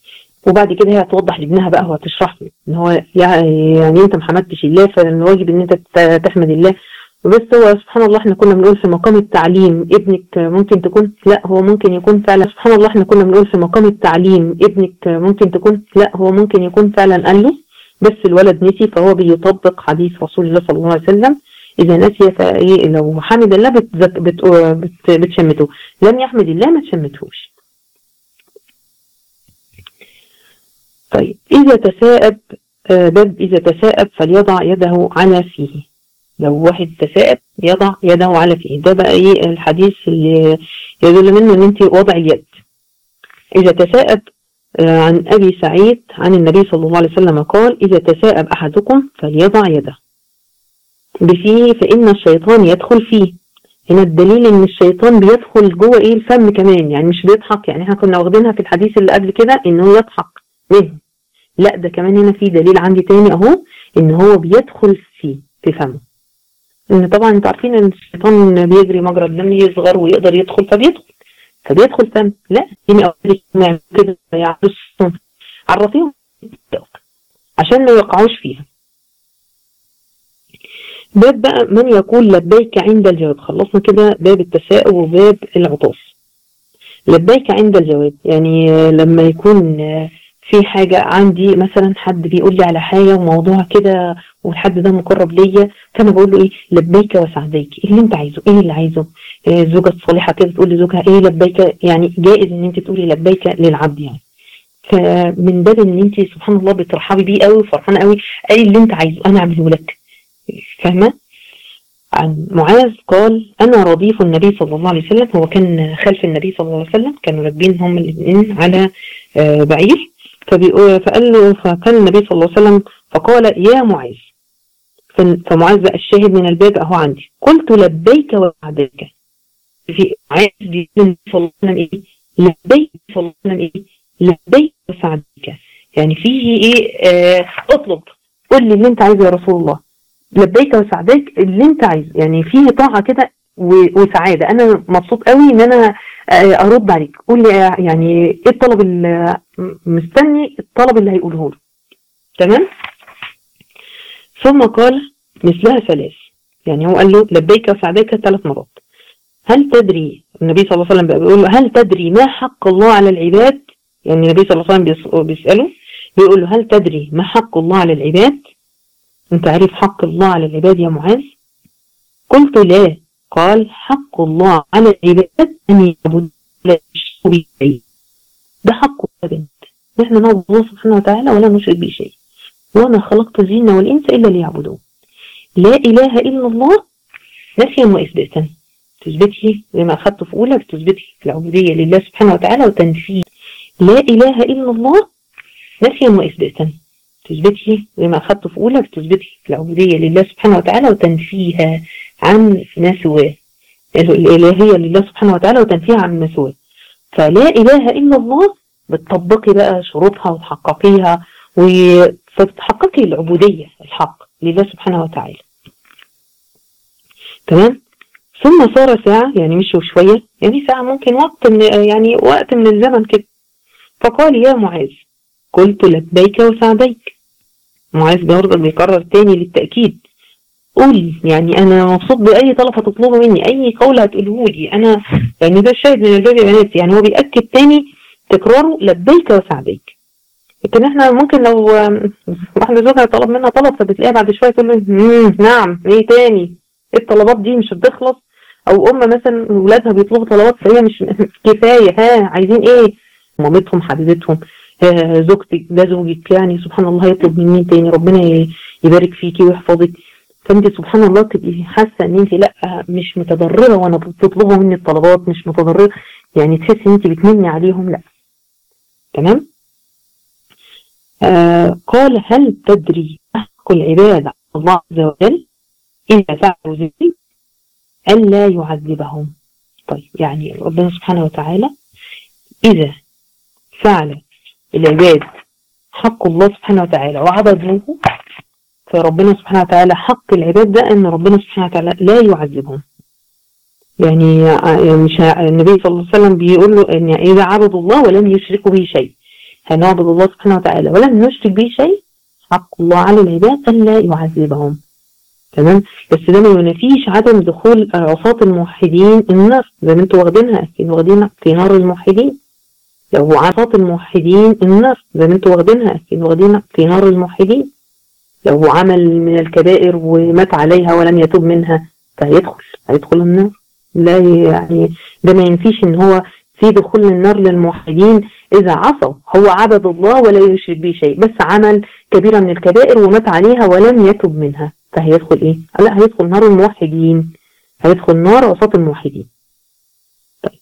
وبعد كده هي هتوضح لابنها بقى وهتشرح له ان هو يعني انت ما حمدتش الله، فالواجب ان انت تحمد الله. بس هو سبحان الله احنا كنا بنقول في مقام التعليم ابنك ممكن تكون، لا هو ممكن يكون فعلا، سبحان الله احنا كنا بنقول في مقام التعليم ابنك ممكن تكون، لا هو ممكن يكون فعلا قال له بس الولد نسي، فهو بيطبق حديث رسول الله صلى الله عليه وسلم اذا نسي فايه لو حمد الله بت بت بت بتشمته، لم يحمد الله ما تشمتهوش. طيب اذا تثاءب، باب اذا تثاءب فليضع يده على فيه. لو واحد تثاءب يضع يده على فيه، ده بقى ايه الحديث اللي يدل منه ان انت وضع اليد. اذا تثاءب عن ابي سعيد عن النبي صلى الله عليه وسلم قال اذا تثاءب احدكم فليضع يده بفيه فان الشيطان يدخل فيه. هنا الدليل ان الشيطان بيدخل جوه ايه الفم كمان، يعني مش بيضحك، يعني احنا كنا واخدينها في الحديث اللي قبل كده انه يضحك منه، لا ده كمان هنا في دليل عندي تاني اهو ان هو بيدخل فيه في فمه. ان طبعا انتوا عارفين ان الشيطان بيجري مجرى الدم، يصغر ويقدر يدخل فبيدخل فبيدخل فم، لا يعني اقول كده يعرفهم عرفيهم عشان ما يوقعوش فيها. باب بقى من يقول لبيك عند الجواب. خلصنا كده باب التثاؤب وباب العطاس. لبيك عند الجواب يعني لما يكون في حاجة عندي مثلا حد بيقول لي على حاجة وموضوع كده والحد ده مقرب ليا، فانا بقول له ايه لبيك وسعديك، ايه اللي انت عايزه، ايه اللي عايزه. إيه الزوجة الصالحة كده تقول لزوجها ايه لبيك، يعني جائز ان انت تقولي لبيك للعبد يعني. فمن باب ان انت سبحان الله بترحبي بيه قوي وفرحانه قوي، ايه اللي انت عايزه انا اعمله لك. فاهمه؟ عن معاذ قال انا رديف النبي صلى الله عليه وسلم، هو كان خلف النبي صلى الله عليه وسلم، كانوا راكبين هم الاثنين على بعير، فقال له فكان النبي صلى الله عليه وسلم فقال يا معاذ، فمعاذ بقى الشاهد من الباب اهو عندي، قلت لبيك وسعديك. في معاذ بيقول صلى الله عليه وسلم ايه لبيك صلى الله عليه وسلم ايه لبيك وسعديك، يعني فيه ايه آه اطلب قول لي اللي انت عايزه يا رسول الله، لبيك وسعديك اللي انت عايزه، يعني فيه طاعه كده وسعاده، انا مبسوط قوي ان انا ارد عليك، قول لي يعني ايه الطلب اللي مستني الطلب اللي هيقوله له. تمام. ثم قال مثلها ثلاث، يعني هو قال له لبيك وسعديك ثلاث مرات. هل تدري، النبي صلى الله عليه وسلم بيقول له هل تدري ما حق الله على العباد، يعني النبي صلى الله عليه وسلم بيسأله بيقول له هل تدري ما حق الله على العباد، انت عارف حق الله على العباد يا معاذ؟ قلت لا. قال حق الله على العباد ان يعبدوا لا يشركوا به شيء، ده حق العباد، نحن نعبد الله سبحانه وتعالى ولا نشرك به شيء، وما خلقت الجن والانس الا ليعبدون. لا اله الا الله نفيا واثباتا، تثبتي زي ما اخذته في اولى بتثبتي العبوديه لله سبحانه وتعالى وتنفيه لا اله الا الله نفيا واثباتا، تثبتي زي ما اخذته في اولى بتثبتي العبوديه لله سبحانه وتعالى وتنفيها عن ما سواه، الالهيه لله سبحانه وتعالى وتنفيها عن ما سواه. فلا اله الا الله بتطبقي بقى شروطها وتحققيها وتحققي العبوديه الحق لله سبحانه وتعالى. تمام. ثم صار ساعة، يعني مشوا شوية، يعني ساعة ممكن وقت من يعني وقت من الزمن كده، فقال يا معاذ قلت لبيك وسعديك. معاذ برضه بيكرر تاني للتأكيد، قول يعني أنا مبسوط بأي طلب هتطلبه مني، أي قول هتقوله لي أنا، يعني ده الشاهد من الباب يا بنات، يعني هو بيأكد تاني تكراره لبيك وسعديك. لكن احنا ممكن لو واحدة زوجها طلب منها طلب فبتلاقيها بعد شوية تقول له نعم ايه تاني، الطلبات دي مش بتخلص، او ام مثلا ولادها بيطلبوا طلبات فهي مش كفايه، ها عايزين ايه، مامتهم حبيبتهم آه زوجتك ده زوجك، يعني سبحان الله هيطلب من مين تاني، ربنا يبارك فيكي ويحفظك، فانت سبحان الله تبقي حاسه ان انت لا مش متضرره وانا بتطلبوا مني الطلبات، مش متضرره، يعني تحسي ان انت بتمني عليهم، لا. تمام. آه قال هل تدري حق العباد الله عز وجل إذا فعلوا ذلك ألا يعذبهم. طيب يعني ربنا سبحانه وتعالى إذا فعل العباد حق الله سبحانه وتعالى وعبدوه، فربنا سبحانه وتعالى حق العباد ده أن ربنا سبحانه وتعالى لا يعذبهم. يعني مش النبي صلى الله عليه وسلم بيقول له أن إذا عبدوا الله ولم يشركوا به شيء، هنعبد الله سبحانه وتعالى ولم نشرك به شيء، حق الله على العباد ألا يعذبهم. تمام. بس ده ما ينافيش عدم دخول عصاة الموحدين النار، زي ما انتوا واخدينها اكيد واخدين في نار الموحدين. لو عصاة الموحدين النار زي ما انتوا واخدينها اكيد واخدين في نار الموحدين. لو عمل من الكبائر ومات عليها ولم يتوب منها فهيدخل هيدخل النار. لا يعني ده ما ينفيش ان هو في دخول النار للموحدين اذا عصوا، هو عبد الله ولا يشرك به شيء، بس عمل كبيرة من الكبائر ومات عليها ولم يتوب منها فهيدخل ايه؟ لا هيدخل نار الموحدين، هيدخل نار عصاة الموحدين. طيب.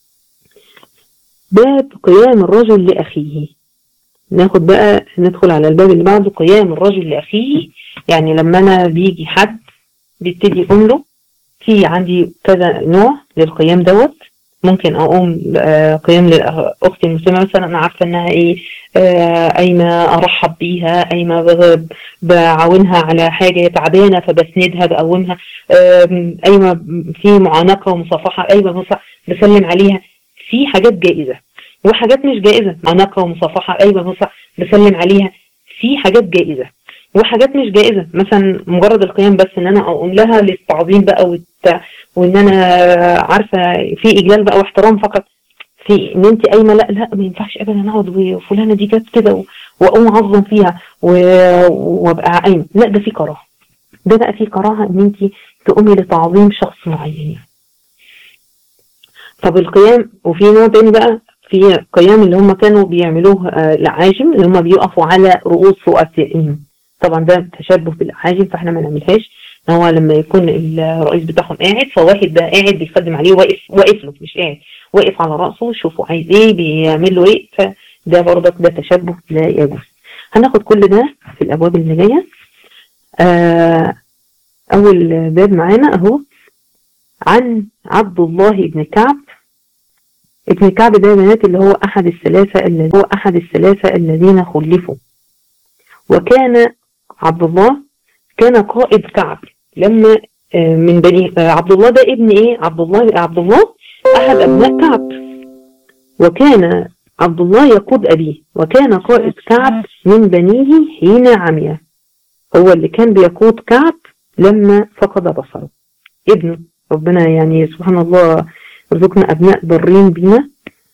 باب قيام الرجل لأخيه. ناخد بقى ندخل على الباب اللي بعده، قيام الرجل لأخيه. يعني لما انا بيجي حد بيبتدي يقوم له، في عندي كذا نوع للقيام دوت. ممكن اقوم قيام لاختي المسلمه مثلا، انا عارفه انها ايه قايمه ارحب بيها، قايمه بعاونها على حاجه تعبانه فبسندها بقومها، قايمه في معانقه ومصافحه، قايمه بسلم عليها. في حاجات جائزه وحاجات مش جائزه، معانقه ومصافحه، قايمه بسلم عليها. في حاجات جائزه وحاجات مش جائزه، مثلا مجرد القيام بس ان انا اقوم لها للتعظيم بقى والت... وان انا عارفه في اجلال بقى واحترام فقط. في ان انت قايمه لا لا ما ينفعش ابدا اقعد وفلانه دي جت كده واقوم اعظم فيها وابقى قايمه، لا ده في كراهه. ده بقى في كراهه ان انت تقومي لتعظيم شخص معين. طب القيام، وفي نوع تاني بقى في قيام اللي هم كانوا بيعملوه العاجم، اللي هم بيقفوا على رؤوس رؤسائهم. طبعا ده تشبه بالاعاجم فاحنا ما نعملهاش. هو لما يكون الرئيس بتاعهم قاعد فواحد ده قاعد بيخدم عليه، واقف واقف له مش قاعد، واقف على راسه شوفوا عايز ايه بيعمل له ايه، فده برضك ده تشبه لا يجوز. هناخد كل ده في الابواب اللي جايه. آه اول باب معانا اهو عن عبد الله بن كعب. ابن كعب ده بنات اللي هو احد الثلاثه اللي هو احد الثلاثه الذين خلفوا. وكان عبد الله كان قائد كعب لما من بني عبد الله ده ابن ايه؟ عبد الله عبد الله احد ابناء كعب. وكان عبد الله يقود ابيه، وكان قائد كعب من بنيه حين عمي. هو اللي كان بيقود كعب لما فقد بصره. ابنه ربنا يعني سبحان الله رزقنا ابناء برين بينا.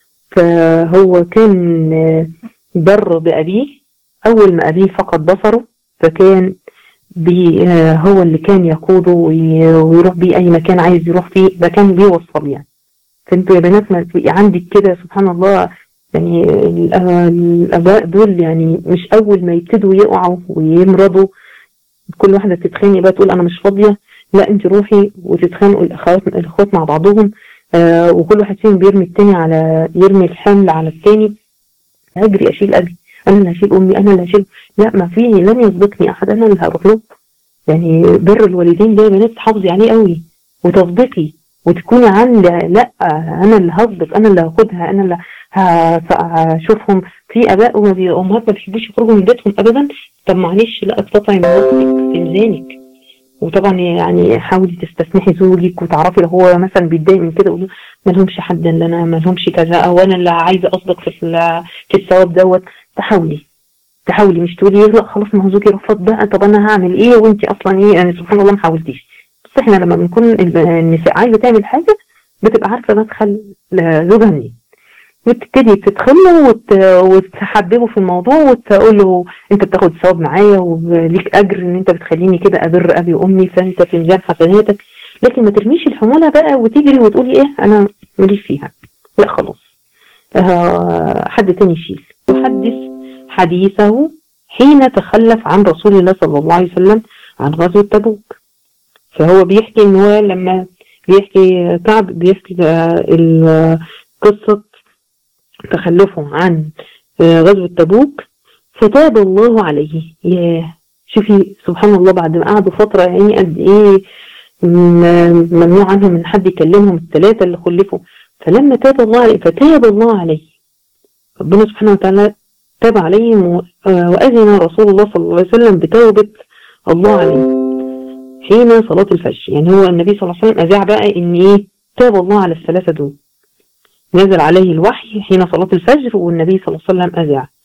فهو كان بر بابيه. اول ما ابيه فقد بصره فكان بي هو اللي كان يقوده ويروح بيه اي مكان عايز يروح فيه، ده كان بيوصل يعني. فانتوا يا بنات ما عندك كده سبحان الله يعني الاباء دول يعني مش اول ما يبتدوا يقعوا ويمرضوا كل واحده تتخانق بقى تقول انا مش فاضيه، لا انت روحي وتتخانقوا الاخوات الاخوات مع بعضهم، آه وكل واحد فيهم بيرمي التاني على يرمي الحمل على التاني. هجري اشيل ابي، انا اللي هشيل امي، انا اللي هشيل، لا ما في لن يسبقني احد، انا اللي هروح له. يعني بر الوالدين ده يا بنات تحافظي عليه قوي وتصدقي وتكوني عن لا انا اللي هصدق، انا اللي هاخدها، انا اللي هشوفهم. في اباء وامهات ما بيحبوش يخرجوا من بيتهم ابدا. طب معلش لا اقتطعي من وقتك في ميزانك. وطبعا يعني حاولي تستسمحي زوجك وتعرفي لو هو مثلا بيتضايق من كده قولي ما لهمش حد الا انا، ما لهمش كذا، او انا اللي عايزه اصدق في في الثواب دوت. تحاولي تحاولي مش تقولي لا خلاص ما هو زوجي رفض بقى طب انا هعمل ايه وانت اصلا ايه يعني سبحان الله ما حاولتيش. بس احنا لما بنكون النساء عايزه تعمل حاجه بتبقى عارفه مدخل زوجها منين، وتبتدي تدخله وت... وتحببه في الموضوع وتقول له انت بتاخد ثواب معايا وليك اجر ان انت بتخليني كده ابر ابي وامي فانت في ميزان حسناتك. لكن ما ترميش الحموله بقى وتجري وتقولي ايه انا ماليش فيها، لا خلاص آه حد تاني يشيل. يحدث حديثه حين تخلف عن رسول الله صلى الله عليه وسلم عن غزوة تبوك. فهو بيحكي ان هو لما بيحكي كعب بيحكي قصة تخلفه عن غزوة تبوك فتاب الله عليه. ياه شوفي سبحان الله بعد ما قعدوا فترة يعني قد ايه ممنوع عنهم من حد يكلمهم الثلاثة اللي خلفوا، فلما تاب الله عليه فتاب الله عليه ربنا سبحانه وتعالى تاب عليهم وأذن رسول الله صلى الله عليه وسلم بتوبة الله عليه حين صلاة الفجر. يعني هو النبي صلى الله عليه وسلم أذاع بقى إن إيه تاب الله على الثلاثة دول، نزل عليه الوحي حين صلاة الفجر والنبي صلى الله عليه وسلم أذاع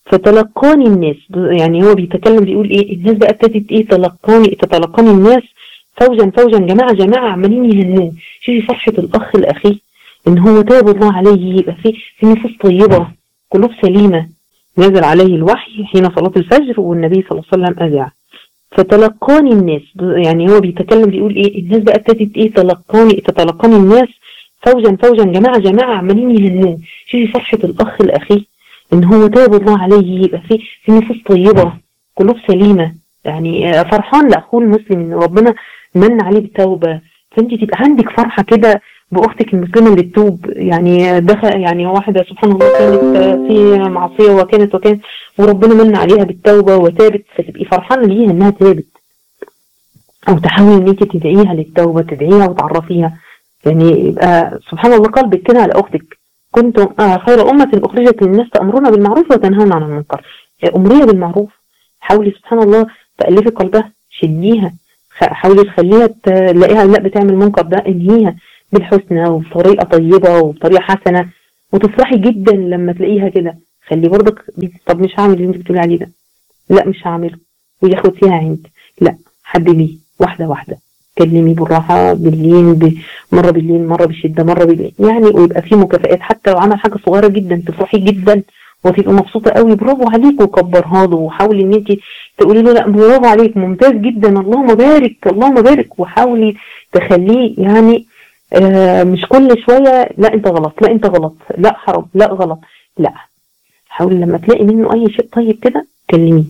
فتلقاني الناس، يعني هو بيتكلم بيقول ايه، الناس بقى ابتدت ايه تلقاني تتلقاني الناس فوجا فوجا، جماعة جماعة عمالين يهنوه. شوفي فرحة الأخ الأخي إن هو تاب الله عليه، يبقى في في نفوس طيبة، قلوب سليمة. نزل عليه الوحي حين صلاة الفجر والنبي صلى الله عليه وسلم أذاع. فتلقاني الناس، يعني هو بيتكلم بيقول ايه، الناس بقى ابتدت ايه تلقاني تتلقاني الناس فوجا فوجا، جماعة جماعة عمالين يهنوه. شوفي فرحة الأخ الأخي إن هو تاب الله عليه، يبقى في في نفوس طيبة، قلوب سليمة. يعني فرحان لأخوه المسلم إن ربنا من عليه بالتوبة. فأنت تبقى عندك فرحة كده بأختك المسلمة اللي تتوب. يعني دخل يعني واحدة سبحان الله كانت في معصية وكانت وكانت وربنا من عليها بالتوبة وتابت، فتبقي فرحانة ليها إنها تابت، أو تحاولي إن أنت تدعيها للتوبة، تدعيها وتعرفيها. يعني يبقى سبحان الله قلبك كده على أختك. كنتم خير أمة أخرجت للناس تأمرون بالمعروف وتنهون عن المنكر. أمريها بالمعروف، حاولي سبحان الله تألفي قلبها، شديها، حاولي تخليها تلاقيها لا بتعمل منكر ده، انهيها بالحسنى وبطريقة طيبة وبطريقة حسنة، وتفرحي جدا لما تلاقيها كده. خلي برضك طب مش هعمل اللي انت بتقولي عليه ده، لا مش هعمله، وياخد فيها عند، لا حببيه واحدة واحدة، كلمي بالراحة باللين ب... مرة باللين مرة بالشدة مرة باللين يعني، ويبقى فيه مكافآت. حتى لو عمل حاجة صغيرة جدا تفرحي جدا وتبقى مبسوطة قوي، برافو عليك، وكبرها له، وحاولي ان انت تقولي له لا برافو عليك ممتاز جدا اللهم بارك اللهم بارك، وحاولي تخليه يعني آه مش كل شوية لا انت غلط لا انت غلط لا حرام لا غلط، لا حاولي لما تلاقي منه اي شيء طيب كده كلميه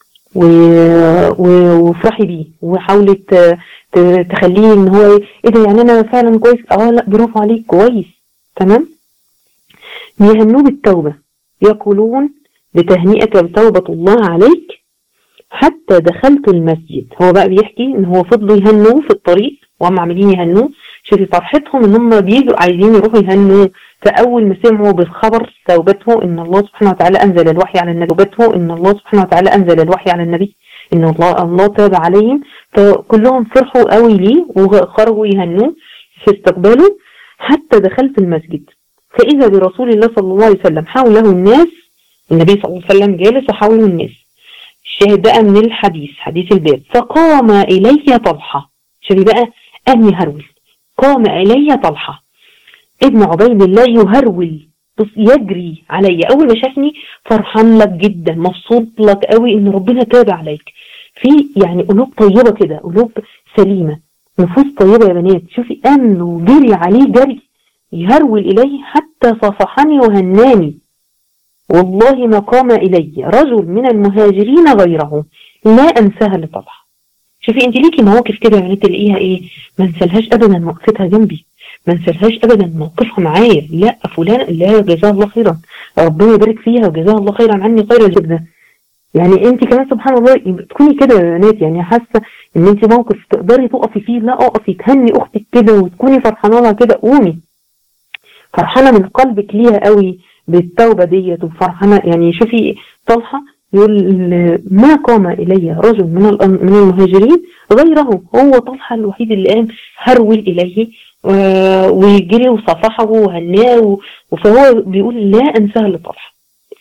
وافرحي بيه، وحاولي تخليه ان هو ايه ده يعني انا فعلا كويس، اه لا برافو عليك كويس تمام. بيهنوه بالتوبة، يقولون لتهنئك بتوبة الله عليك حتى دخلت المسجد. هو بقى بيحكي ان هو فضلوا يهنوه في الطريق وهم عاملين يهنوه. شوفي فرحتهم ان هم بيجوا عايزين يروحوا يهنوه. فاول ما سمعوا بالخبر توبته ان الله سبحانه وتعالى انزل الوحي على النبي، توبته ان الله سبحانه وتعالى انزل الوحي على النبي ان الله الله تاب عليهم، فكلهم فرحوا قوي ليه وخرجوا يهنوه في استقباله. حتى دخلت المسجد فاذا برسول الله صلى الله عليه وسلم حوله الناس، النبي صلى الله عليه وسلم جالس وحوله الناس. الشاهد بقى من الحديث حديث الباب، فقام الي طلحه. شوفي بقى اني هرول، قام الي طلحه ابن عبيد الله يهرول يجري علي، اول ما شافني فرحان لك جدا مبسوط لك قوي ان ربنا تاب عليك. في يعني قلوب طيبه كده، قلوب سليمه، نفوس طيبه يا بنات. شوفي قام وجري عليه جري يهرول اليه حتى صافحني وهناني، والله ما قام الي رجل من المهاجرين غيره لا انساها لطلحه. شوفي انت ليكي مواقف كده يا بنات تلاقيها ايه ما انسالهاش ابدا، موقفتها جنبي ما انسالهاش ابدا، موقفها معايا لا فلان لا جزاها الله خيرا ربنا يبارك فيها وجزاها الله خيرا عني خير الجبنه. يعني انت كمان سبحان الله تكوني كده يا بنات، يعني حاسه ان انت موقف تقدري تقفي فيه، لا اقفي تهني اختك كده وتكوني فرحانه لها كده، قومي فرحانه من قلبك ليها قوي بالتوبه ديت وفرحانه. يعني شوفي طلحه يقول ما قام الي رجل من من المهاجرين غيره، هو طلحه الوحيد اللي قام هرول اليه ويجري وصفحه وهناه، فهو بيقول لا انساها لطلحه.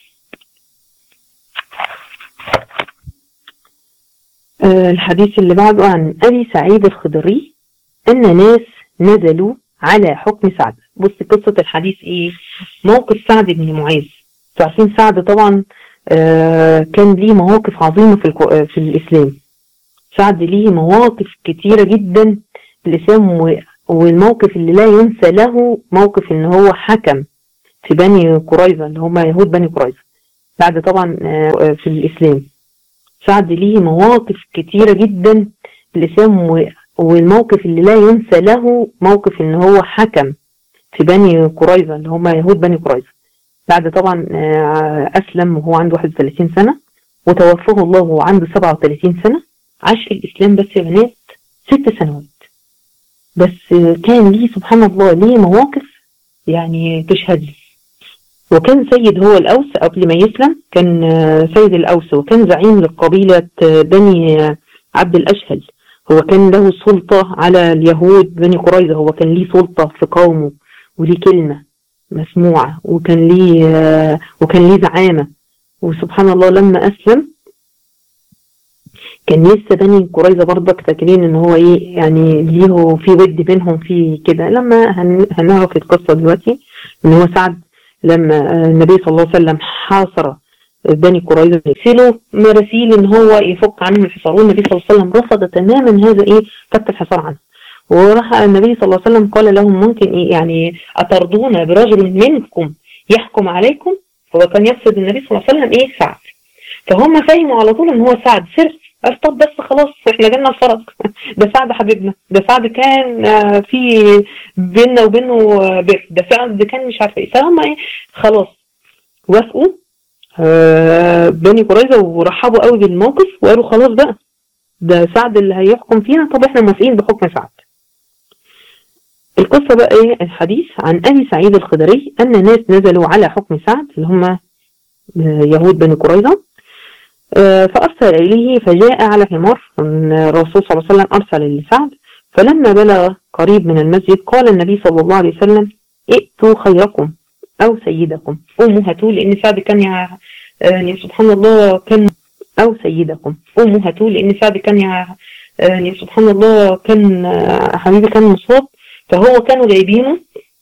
الحديث اللي بعده عن ابي سعيد الخدري ان ناس نزلوا على حكم سعد. بصي قصه الحديث ايه، موقف سعد بن معاذ. عارفين سعد طبعا آه كان ليه مواقف عظيمه في في الاسلام. سعد ليه مواقف كتيره جدا في الاسلام، والموقف اللي لا ينسى له موقف ان هو حكم في بني قريظه اللي هم يهود بني قريظه. سعد طبعا آه في الاسلام سعد ليه مواقف كتيره جدا في الاسلام، والموقف اللي لا ينسى له موقف ان هو حكم في بني قريظه اللي هم يهود بني قريظه. سعد طبعا اسلم وهو عنده واحد وثلاثين سنه وتوفاه الله وهو عنده سبعة وثلاثين سنه. عاش في الاسلام بس يا بنات ست سنوات بس، كان ليه سبحان الله ليه مواقف يعني تشهد. وكان سيد هو الأوس قبل ما يسلم، كان سيد الأوس وكان زعيم لقبيلة بني عبد الأشهل. هو كان له سلطة على اليهود بني قريظة، هو كان ليه سلطة في قومه وليه كلمة مسموعة، وكان ليه وكان ليه زعامة وسبحان الله لما أسلم كان لسه بني قريظة برضك فاكرين ان هو ايه يعني ليه في ود بينهم في كده. لما هن... هنعرف القصة دلوقتي ان هو سعد لما النبي صلى الله عليه وسلم حاصر بني قريظة يرسلوا مراسيل ان هو يفك عنهم الحصار، والنبي صلى الله عليه وسلم رفض تماما هذا ايه فك الحصار عنه. وراح النبي صلى الله عليه وسلم قال لهم ممكن ايه يعني اترضون برجل منكم يحكم عليكم؟ هو كان يقصد النبي صلى الله عليه وسلم ايه سعد. فهم فهموا على طول ان هو سعد سر. قال طب بس خلاص احنا جالنا الفرج، ده سعد حبيبنا، ده سعد كان في بيننا وبينه بر، ده سعد كان مش عارفه ايه. فهم ايه خلاص وافقوا آه بني قريظة ورحبوا قوي بالموقف وقالوا خلاص بقى ده سعد اللي هيحكم فينا، طب احنا موافقين بحكم سعد. القصة بقى ايه الحديث عن ابي سعيد الخدري ان ناس نزلوا على حكم سعد اللي هم يهود بني قريظة، فأرسل إليه فجاء على حمار. الرسول صلى الله عليه وسلم أرسل لسعد، فلما بلغ قريب من المسجد قال النبي صلى الله عليه وسلم ائتوا خيركم أو سيدكم، قوموا هاتوا، لأن سعد كان يعني سبحان الله كان أو سيدكم، قوموا هاتوا، لأن سعد كان يعني سبحان الله كان حبيبي كان مصاب، فهو كانوا جايبينه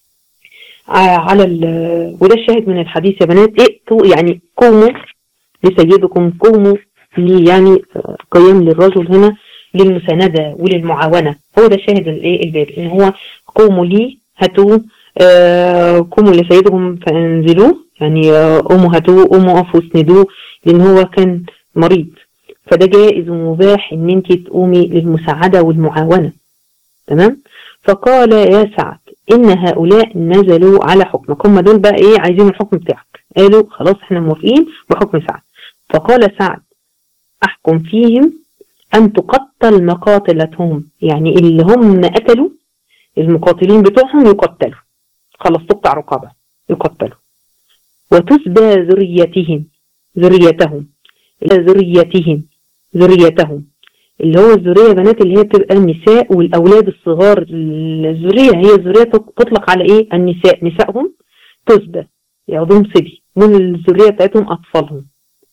على ال... وده الشاهد من الحديث يا بنات، ائتوا يعني قوموا لسيدكم، قوموا لي يعني قيام للرجل هنا للمساندة وللمعاونة. هو ده شاهد الايه الباب، ان هو قوموا لي هاتوا آه قوموا لسيدكم فانزلوه، يعني قوموا هاتوه قوموا اقفوا اسندوه، لان هو كان مريض. فده جائز ومباح ان انت تقومي للمساعدة والمعاونة. تمام. فقال يا سعد ان هؤلاء نزلوا على حكمك، هم دول بقى ايه عايزين الحكم بتاعك. قالوا خلاص احنا موافقين بحكم سعد. فقال سعد احكم فيهم ان تقتل مقاتلتهم، يعني اللي هم قتلوا المقاتلين بتوعهم يقتلوا، خلاص تقطع رقابة يقتلوا، وتسبى ذريتهم ذريتهم ذريتهم ذريتهم اللي هو الذرية بنات اللي هي بتبقى النساء والأولاد الصغار. الذرية هي الذرية تطلق على ايه النساء، نسائهم تسبى ياخدهم سبي من الذرية بتاعتهم أطفالهم.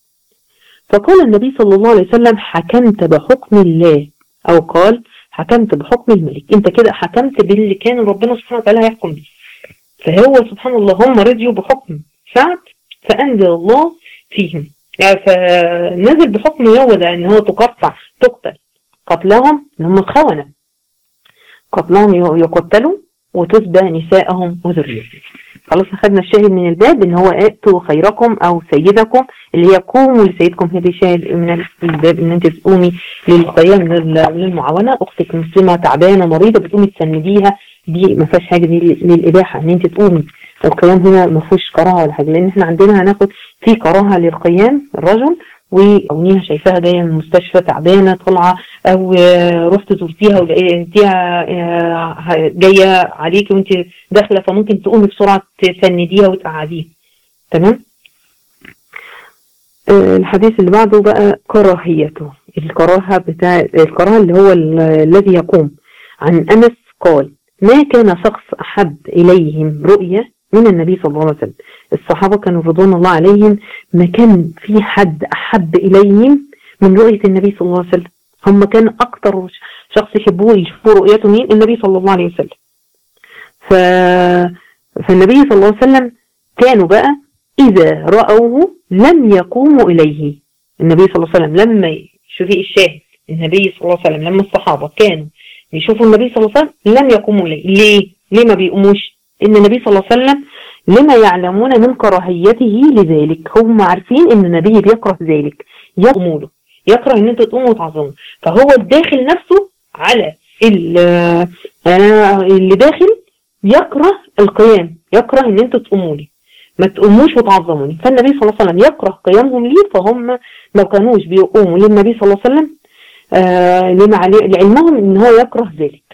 فقال النبي صلى الله عليه وسلم حكمت بحكم الله، أو قال حكمت بحكم الملك، انت كده حكمت باللي كان ربنا سبحانه وتعالى هيحكم به. فهو سبحان الله هم رضيوا بحكم سعد فأنزل الله فيهم، يعني فنزل بحكم هو ده ان هو تقطع تقتل قتلهم ان هم الخونة، قتلهم يقتلوا وتسبى نسائهم وذريتهم. خلاص اخذنا الشاهد من الباب ان هو ائتوا خيركم او سيدكم اللي هي قوموا لسيدكم. هذه شاهد من الباب ان انت تقومي للقيام للمعاونة. اختك مسلمة تعبانة مريضة بتقومي تسنديها، دي ما فيهاش حاجة، دي للإباحة ان انت تقومي. القيام هنا ما فيهوش كراهة ولا حاجة، لان احنا عندنا هناخد في كراهة للقيام الرجل وكونيها شايفاها جايه من المستشفى تعبانه طالعه، او رحت زرتيها ولقيتيها جايه عليكي وانت داخله، فممكن تقومي بسرعه تسنديها وتقعديها. تمام. الحديث اللي بعده بقى كراهيته، الكراهه بتاع الكراهه اللي هو الذي يقوم. عن انس قال ما كان شخص احب اليهم رؤيه من النبي صلى الله عليه وسلم. الصحابة كانوا رضوان الله عليهم ما كان في حد أحب إليهم من رؤية النبي صلى الله عليه وسلم. هم كان أكتر شخص يحبوه يشوفوا رؤيته مين؟ النبي صلى الله عليه وسلم. ف... فالنبي صلى الله عليه وسلم كانوا بقى إذا رأوه لم يقوموا إليه. النبي صلى الله عليه وسلم لما شوفي الشاهد، النبي صلى الله عليه وسلم لما الصحابة كانوا يشوفوا النبي صلى الله عليه وسلم لم يقوموا إليه. ليه؟ ليه ما بيقوموش؟ إن النبي صلى الله عليه وسلم لما يعلمون من كراهيته لذلك، هم عارفين ان النبي بيكره ذلك، يقوموا له، يكره ان انت تقوموا وتعظموا. فهو الداخل نفسه على اللي داخل يكره القيام، يكره ان انت تقوموا لي، ما تقوموش وتعظموني. فالنبي صلى الله عليه وسلم يكره قيامهم ليه، فهم ما كانوش بيقوموا للنبي صلى الله عليه وسلم آه لعلمهم ان هو يكره ذلك.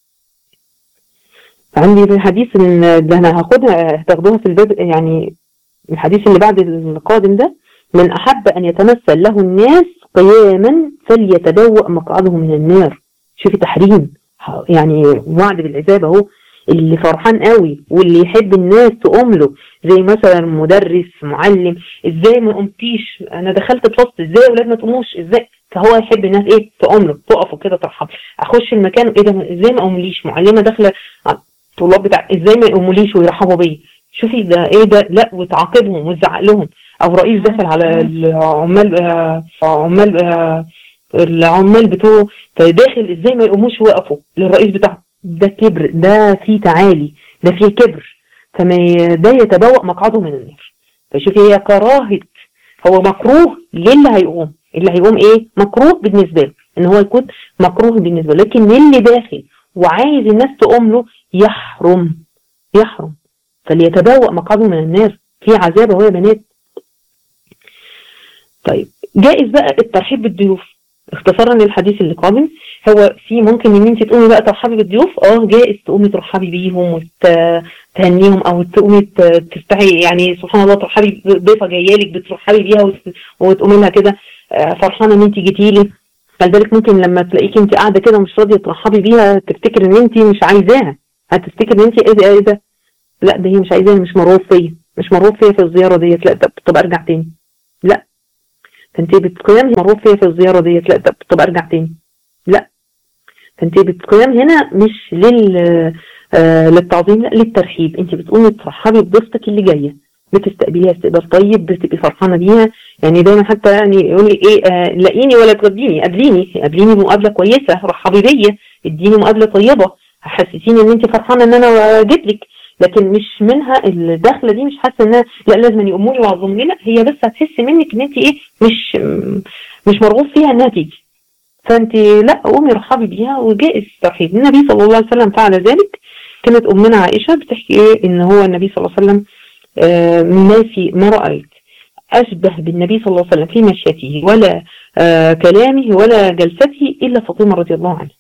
عندي في الحديث اللي انا هاخدها هتاخدوها في الباب، يعني الحديث اللي بعد القادم ده، من احب ان يتمثل له الناس قياما فليتبوأ مقعده من النار. شوفي تحريم، يعني وعد بالعذاب اهو، اللي فرحان قوي واللي يحب الناس تقوم له، زي مثلا مدرس معلم، ازاي ما قمتيش، انا دخلت الفصل ازاي اولاد ما تقوموش ازاي، فهو يحب الناس ايه تقوم له، تقفوا كده ترحب. اخش المكان ايه ده ازاي ما اقومليش، معلمه داخله الطلاب بتاع ازاي ما يقوموليش ويرحبوا بيا، شوفي ده ايه ده، لا وتعاقبهم وتزعق لهم. او رئيس داخل على العمال آه عمال آه العمال بتوعه فداخل ازاي ما يقوموش ويقفوا للرئيس بتاعه، ده كبر، ده فيه تعالي، ده فيه كبر، فما ده يتبوأ مقعده من النار. فشوفي هي كراهه، هو مكروه للي هيقوم، اللي هيقوم ايه مكروه بالنسبه له ان هو يكون مكروه بالنسبه له، لكن اللي داخل وعايز الناس تقوم له يحرم يحرم فليتبوأ مقعده من النار، في عذاب اهو يا بنات. طيب جائز بقى الترحيب بالضيوف، اختصارا للحديث اللي قادم، هو في ممكن ان انت تقومي بقى ترحبي بالضيوف، اه جائز تقومي ترحبي بيهم وتهنيهم، او تقومي تفتحي يعني سبحان الله ترحبي ضيفه جايه لك بترحبي بيها وتقومي لها كده فرحانه ان انت جيتي لي. فلذلك ممكن لما تلاقيكي انت قاعده كده ومش راضيه ترحبي بيها تفتكر ان انت مش عايزاها، هتفتكر ان انت ايه ده ايه ده، لا ده هي مش عايزاني، مش مرغوب فيا، مش مرغوب فيا في الزياره ديت، لا طب ارجع تاني، لا فانت بتقيم مرغوب فيا في الزياره ديت، لا طب ارجع تاني، لا فانت بتقيم هنا مش لل آه للتعظيم، لا للترحيب، انت بتقومي ترحبي بضيفتك اللي جايه، بتستقبليها استقبال طيب، بتبقي فرحانه بيها. يعني دايما حتى يعني يقول لي ايه آه لاقيني ولا تغديني، قابليني قابليني بمقابله كويسه، رحبي بيا، اديني مقابله طيبه، حسسيني ان انت فرحانه ان انا جيت لك، لكن مش منها الدخله دي مش حاسه انها لا لازم يقوموا لي ويعظموني، لا هي بس هتحس منك ان انت ايه مش مش مرغوب فيها انها تيجي، فانت لا قومي رحبي بيها وجائز الترحيب. النبي صلى الله عليه وسلم فعل ذلك. كانت امنا عائشه بتحكي ايه ان هو النبي صلى الله عليه وسلم آه ما في ما رايت اشبه بالنبي صلى الله عليه وسلم في مشيته ولا آه كلامه ولا جلسته الا فاطمه رضي الله عنها.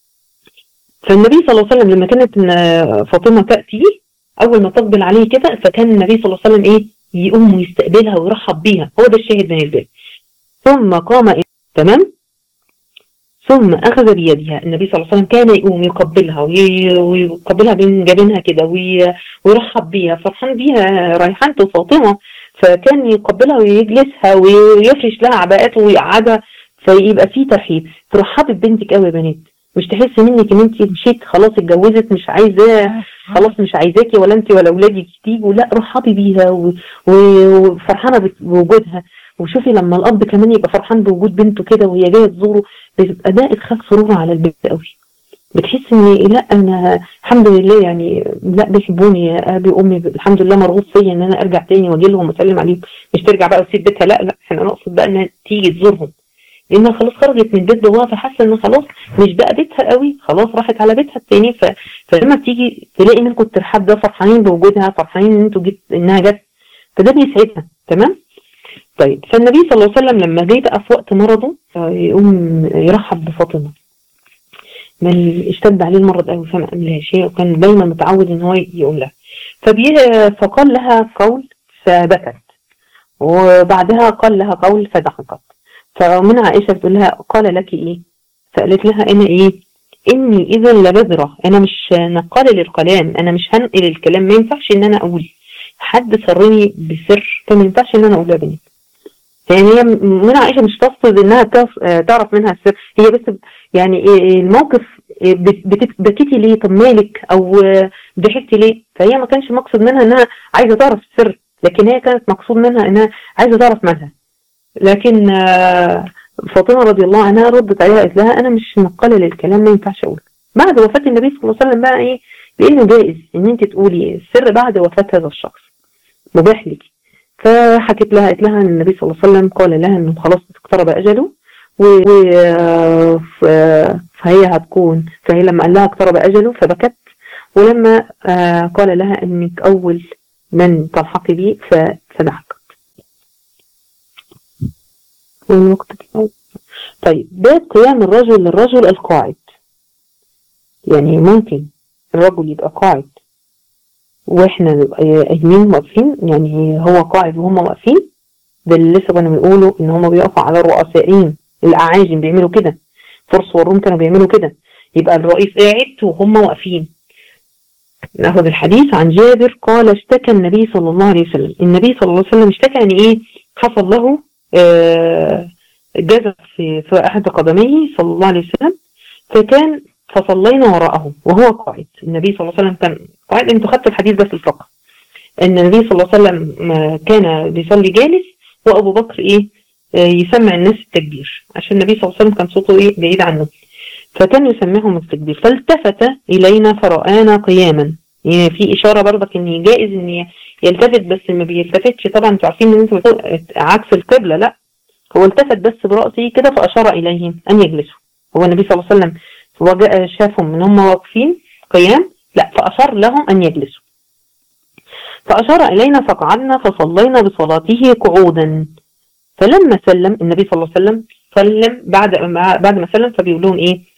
فالنبي صلى الله عليه وسلم لما كانت فاطمه تاتي اول ما تقبل عليه كده، فكان النبي صلى الله عليه وسلم ايه يقوم ويستقبلها ويرحب بيها، هو ده الشاهد من الباب. ثم قام تمام ثم اخذ بيدها، النبي صلى الله عليه وسلم كان يقوم يقبلها ويقبلها بين جبينها كده ويرحب بيها، فرحان بيها ريحانته فاطمه، فكان يقبلها ويجلسها ويفرش لها عباءاته ويقعدها، فيبقى في ترحيب. ترحبي ببنتك قوي يا بنات، مش تحس منك ان انت مشيت خلاص اتجوزت مش عايزاه خلاص مش عايزاكي ولا انت ولا اولادك تيجوا، لا رحبي بيها وفرحانه بوجودها. وشوفي لما الاب كمان يبقى فرحان بوجود بنته كده وهي جايه تزوره، بيبقى ده ادخال سرور على البنت قوي، بتحس ان لا انا الحمد لله يعني لا بيحبوني يا ابي وامي، الحمد لله مرغوب فيا ان انا ارجع تاني واجي لهم واسلم عليهم، مش ترجع بقى وتسيب بيتها، لا لا احنا نقصد بقى انها تيجي تزورهم، لانها خلاص خرجت من بيت باباها فحاسه ان خلاص مش بقى بيتها قوي، خلاص راحت على بيتها التاني. ف... فلما بتيجي تلاقي منكم الترحاب ده فرحانين بوجودها، فرحانين ان انتوا جيت انها جت، فده بيسعدها. تمام. طيب فالنبي صلى الله عليه وسلم لما جه بقى في وقت مرضه يقوم يرحب بفاطمه، من اشتد عليه المرض قوي فما قالها شيء، وكان دايما متعود ان هو يقول لها، فبي فقال لها قول فبكت، وبعدها قال لها قول فضحكت. فمن عائشه بتقول لها قال لك ايه؟ فقالت لها انا ايه؟ اني اذا لبذره، انا مش نقال للكلام، انا مش هنقل الكلام، ما ينفعش ان انا اقول حد سرني بسر فما ينفعش ان انا اقولها بنت. يعني هي من عائشه مش تقصد انها تعرف منها السر، هي بس يعني الموقف بكيتي ليه؟ طب مالك؟ او ضحكتي ليه؟ فهي ما كانش مقصد منها انها عايزه تعرف السر، لكن هي كانت مقصود منها انها عايزه تعرف مالها. لكن فاطمه رضي الله عنها ردت عليها قالت لها انا مش نقاله للكلام، ما ينفعش اقول. بعد وفاه النبي صلى الله عليه وسلم بقى ايه؟ لانه جائز ان انت تقولي السر بعد وفاه هذا الشخص، مباح لك. فحكت لها قالت لها ان النبي صلى الله عليه وسلم قال لها انه خلاص اقترب اجله، و فهي هتكون، فهي لما قال لها اقترب اجله فبكت، ولما قال لها انك اول من تلحقي بي فضحكت. طيب باب قيام الرجل للرجل القاعد، يعني ممكن الرجل يبقى قاعد واحنا نبقى قايمين واقفين، يعني هو قاعد وهم واقفين، ده اللي لسه كنا بنقوله ان هم بيقفوا على الرؤسائين، الاعاجم بيعملوا كده، فرس والروم كانوا بيعملوا كده، يبقى الرئيس قاعد وهم واقفين. ناخذ الحديث عن جابر قال اشتكى النبي صلى الله عليه وسلم. النبي صلى الله عليه وسلم اشتكى يعني ايه؟ حصل له آه جزع في, في احد قدميه صلى الله عليه وسلم، فكان فصلينا وراءه وهو قاعد. النبي صلى الله عليه وسلم كان قاعد. انتوا خدتوا الحديث ده في الفقه ان النبي صلى الله عليه وسلم كان بيصلي جالس وابو بكر ايه آه يسمع الناس التكبير، عشان النبي صلى الله عليه وسلم كان صوته ايه بعيد عنه، فكان يسمعهم التكبير. فالتفت الينا فرآنا قياما. يعني في اشاره برضك ان جائز ان يلتفت، بس ما بيلتفتش طبعا، انتوا عارفين ان انتوا عكس القبله، لا هو التفت بس براسه كده فاشار اليهم ان يجلسوا. هو النبي صلى الله عليه وسلم هو شافهم ان هم واقفين قيام، لا فاشار لهم ان يجلسوا. فاشار الينا فقعدنا فصلينا بصلاته قعودا. فلما سلم النبي صلى الله عليه وسلم سلم بعد بعد ما سلم فبيقول لهم ايه؟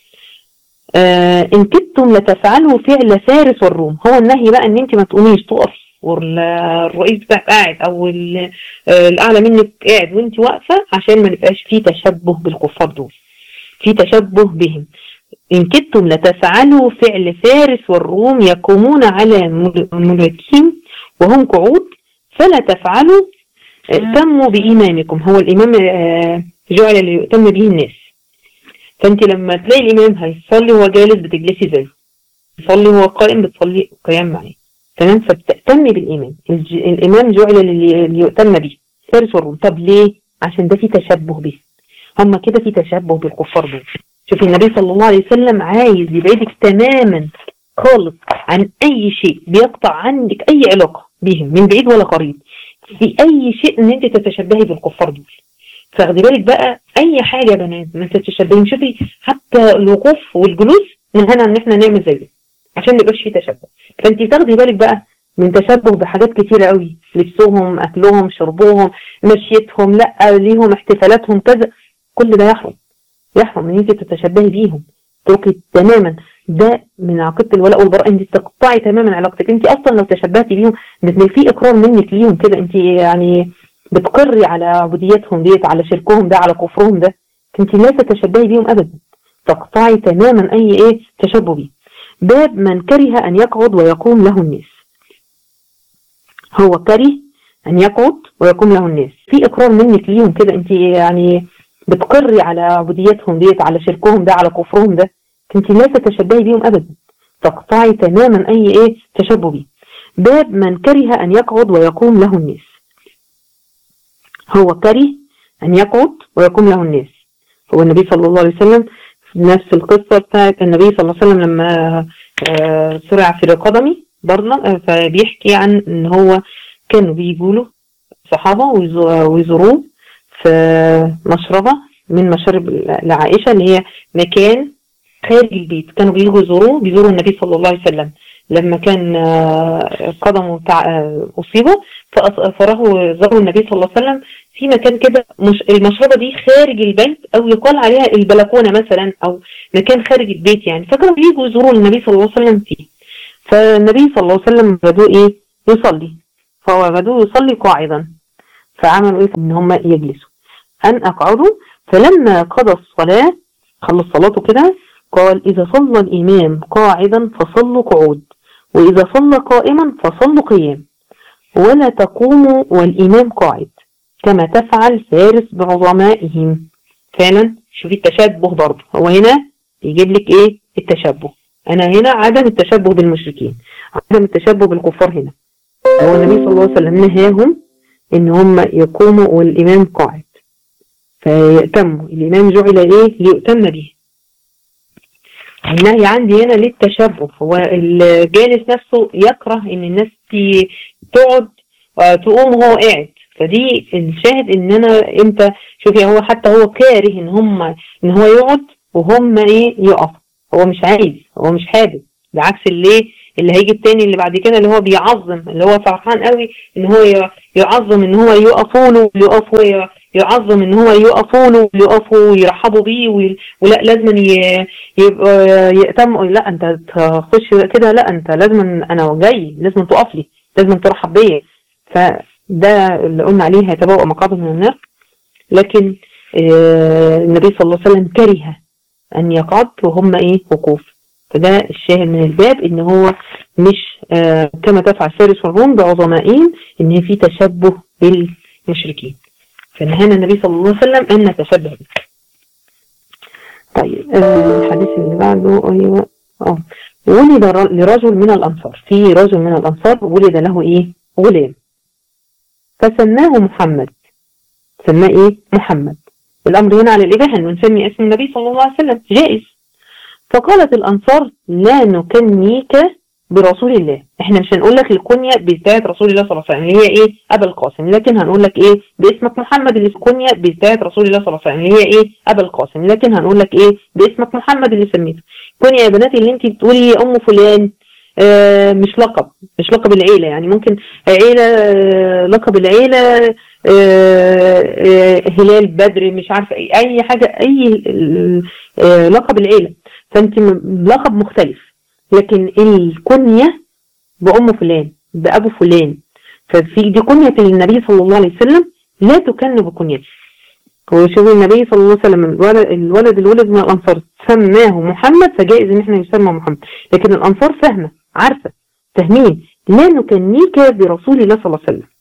آه إن كدتم لتفعلوا فعل فارس والروم. هو النهي بقى إن أنت ما تقوميش تقف والرئيس بتاعك قاعد أو الأعلى منك قاعد وأنت واقفة، عشان ما نبقاش فيه تشبه بالكفار دول، في تشبه بهم. إن كدتم لتفعلوا فعل فارس والروم يقومون على ملوكهم وهم قعود فلا تفعلوا تموا بإمامكم. هو الإمام آه جعل ليؤتم به الناس، فانت لما تلاقي الامام هيصلي وهو جالس بتجلسي زيه، يصلي وهو قائم بتصلي قيام معاه، تمام؟ فبتأتمي بالامام. الامام جعل ليؤتم به فارس والروم. طب ليه؟ عشان ده في تشبه به، هم كده في تشبه بالكفار دول. شوفي النبي صلى الله عليه وسلم عايز يبعدك تماما خالص عن اي شيء بيقطع عندك اي علاقه بهم من بعيد ولا قريب، في اي شيء ان انت تتشبهي بالكفار دول. فاخدي بالك بقى اي حاجه يا بنات ما تتشبهين. شوفي حتى الوقوف والجلوس نهانا ان احنا نعمل زيه عشان ما يبقاش فيه تشبه. فانت تاخدي بالك بقى من تشبه بحاجات كتيره قوي، لبسهم، اكلهم، شربهم، مشيتهم، لا ليهم احتفالاتهم كذا، كل ده يحرم، يحرم ان انت تتشبهي بيهم. تركي تماما، ده من عقيده الولاء والبراء، انت تقطعي تماما علاقتك. انت اصلا لو تشبهتي بيهم في اقرار منك ليهم كده، انت يعني بتقري على عبوديتهم ديت، على شركهم ده، على كفرهم ده، انت لا تتشبهي بيهم ابدا، تقطعي تماما اي ايه تشبه بيه. باب من كره ان يقعد ويقوم له الناس. هو كره ان يقعد ويقوم له الناس، في اقرار منك ليهم كده، انت يعني بتقري على عبوديتهم ديت، على شركهم ده، على كفرهم ده، انت لا تتشبهي بيهم ابدا، تقطعي تماما اي ايه تشبه بيه. باب من كره ان يقعد ويقوم له الناس. هو كره أن يقعد ويقوم له الناس. هو النبي صلى الله عليه وسلم في نفس القصة بتاعت النبي صلى الله عليه وسلم لما سرع في قدمه برضه، فبيحكي عن ان هو كانوا بيجوا له صحابة ويزوروه في مشربة من مشارب لعائشة اللي هي مكان خارج البيت، كانوا بيجوا يزوروه، بيزوروا النبي صلى الله عليه وسلم لما كان قدمه أصيبه، فراحوا زاروا النبي صلى الله عليه وسلم في مكان كده، مش المشربة دي خارج البيت أو يقال عليها البلكونة مثلا أو مكان خارج البيت يعني، فكانوا بيجوا يزوروا النبي صلى الله عليه وسلم فيه. فالنبي صلى الله عليه وسلم وجدوه إيه يصلي، فوجدوه يصلي قاعدا، فعملوا إيه إن هم يجلسوا أن أقعدوا. فلما قضى الصلاة خلص صلاته كده قال إذا صلى الإمام قاعدا فصلوا قعود، وإذا صلى قائما فصلوا قيام، ولا تقوموا والإمام قاعد كما تفعل فارس بعظمائهم. فعلا شوفي التشبه برضه، هو هنا يجيب لك إيه التشبه، أنا هنا عدم التشبه بالمشركين، عدم التشبه بالكفار. هنا هو النبي صلى الله عليه وسلم نهاهم إن هم يقوموا والإمام قاعد، فيأتموا، الإمام جعل إيه ليؤتم به. النهي عندي هنا للتشبه، هو الجالس نفسه يكره ان الناس تقعد تقوم وهو قاعد، فدي الشاهد ان انا امتى شوفي هو حتى هو كاره ان هم ان هو يقعد وهم ايه يقف، هو مش عايز، هو مش حابب، بعكس اللي اللي هيجي التاني اللي بعد كده اللي هو بيعظم، اللي هو فرحان قوي ان هو يعظم ان هو يقفون ويقفوا، يعظم ان هو يقفون ويقفوا ويرحبوا بيه، ولا لازم يبقى يأتم، لا انت تخش كده، لا انت لازم انا جاي لازم تقف لي، لازم ترحب بيا. فده اللي قلنا عليه هيتبوأ مقعده من النار. لكن النبي صلى الله عليه وسلم كره ان يقعد وهم ايه وقوف، فده الشاهد من الباب ان هو مش آه كما تفعل فارس والروم بعظمائهم، ان في تشبه بالمشركين، فنهانا النبي صلى الله عليه وسلم ان نتشبه به. طيب آه الحديث اللي بعده ايوه اه ولد لرجل من الانصار، في رجل من الانصار ولد له ايه غلام فسماه محمد، سماه ايه محمد. الامر هنا على الاباحه ان نسمي اسم النبي صلى الله عليه وسلم جائز. فقالت الانصار لا نكنيك برسول الله، احنا مش هنقول لك الكنيه بتاعت رسول الله صلى الله عليه وسلم اللي هي ايه ابا القاسم، لكن هنقول لك ايه باسمك محمد اللي الكنيه بتاعت رسول الله صلى الله عليه وسلم اللي هي ايه ابا القاسم، لكن هنقول لك ايه باسمك محمد اللي سميته. كنيه يا بناتي اللي انت بتقولي ام فلان آه مش لقب، مش لقب العيله، يعني ممكن عيله آه لقب العيله آه آه هلال بدر مش عارفه ايه اي حاجه اي آه لقب العيله، فانت لقب مختلف، لكن الكنيه بأم فلان بأبو فلان، ففي دي كنية النبي صلى الله عليه وسلم لا تكن بكنيته. وشوف النبي صلى الله عليه وسلم الولد الولد الولد من الأنصار سماه محمد، فجائز ان احنا يسمى محمد، لكن الأنصار فاهمة عارفة فاهمين لا نكنيك برسول الله صلى الله عليه وسلم.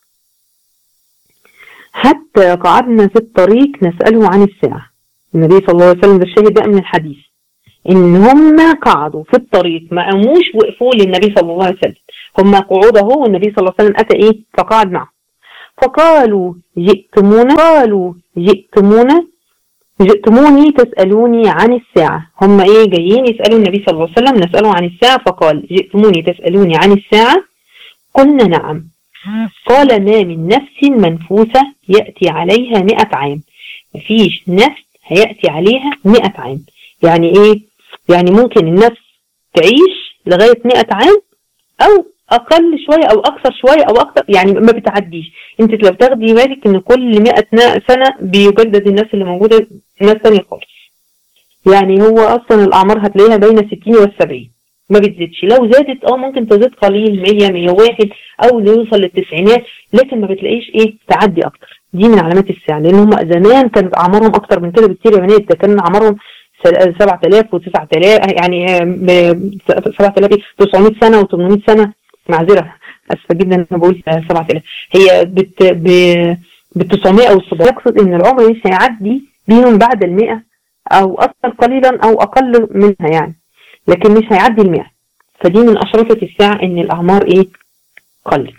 حتى قعدنا في الطريق نسأله عن الساعة، النبي صلى الله عليه وسلم ده الشاهد بقى من الحديث ان هم قعدوا في الطريق ما قاموش وقفوا للنبي صلى الله عليه وسلم، هم قعود اهو والنبي صلى الله عليه وسلم اتى ايه فقعد معه. فقالوا جئتمونا قالوا جئتمونا جئتموني تسألوني عن الساعة، هم ايه جايين يسألوا النبي صلى الله عليه وسلم نسأله عن الساعة، فقال جئتموني تسألوني عن الساعة قلنا نعم. قال ما من نفس منفوسة يأتي عليها مئة عام، مفيش نفس هيأتي عليها مئة عام، يعني ايه يعني ممكن النفس تعيش لغاية مئة عام او اقل شوية او اكثر شوية او اكثر، يعني ما بتعديش. انت لو تاخدي بالك ان كل مئة سنة بيجدد الناس اللي موجودة ناس تانية خالص، يعني هو اصلا الاعمار هتلاقيها بين الستين والسبعين ما بتزيدش، لو زادت اه ممكن تزيد قليل مية مية وواحد او يوصل للتسعينات، لكن ما بتلاقيش ايه تعدي اكتر. دي من علامات الساعة، لان هم زمان كانت اعمارهم اكتر من كده بكتير يا بنات، ده كان اعمارهم سبعة آلاف وتسعة آلاف يعني سبعة آلاف وتسعمائة سنة وثمانمائة سنة، معذرة اسفة جدا انا بقول سبعة آلاف، هي بت ب تسعمائة او سبعمائة، يقصد ان العمر مش هيعدي بيهم بعد المئة او اكثر قليلا او اقل منها يعني، لكن مش هيعدي المئة. فدي من اشرطة الساعة ان الاعمار ايه قلت.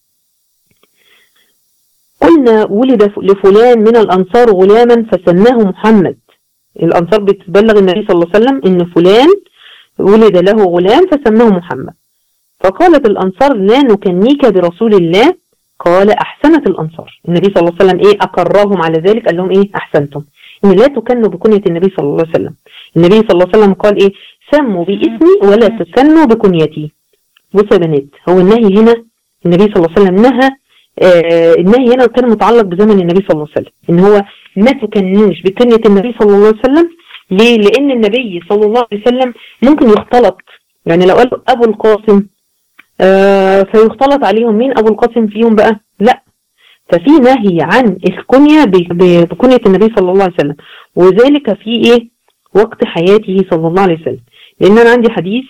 قلنا ولد لفلان من الانصار غلاما فسماه محمد، الأنصار بتبلغ النبي صلى الله عليه وسلم إن فلان ولد له غلام فسماه محمد. فقالت الأنصار لا نكنيك برسول الله، قال أحسنت الأنصار، النبي صلى الله عليه وسلم إيه أقرهم على ذلك، قال لهم إيه أحسنتم إن لا تكنوا بكنية النبي صلى الله عليه وسلم. النبي صلى الله عليه وسلم قال إيه سموا باسمي ولا تكنوا بكنيتي. بصوا يا بنات، هو النهي هنا النبي صلى الله عليه وسلم نهى آه النهي هنا كان متعلق بزمن النبي صلى الله عليه وسلم، إن هو ما تكنوش بكنية النبي صلى الله عليه وسلم. ليه؟ لأن النبي صلى الله عليه وسلم ممكن يختلط، يعني لو قالوا أبو القاسم آه فيختلط عليهم مين أبو القاسم فيهم بقى؟ لا، ففي نهي عن الكنية بكنية النبي صلى الله عليه وسلم، وذلك في إيه؟ وقت حياته صلى الله عليه وسلم. لأن أنا عندي حديث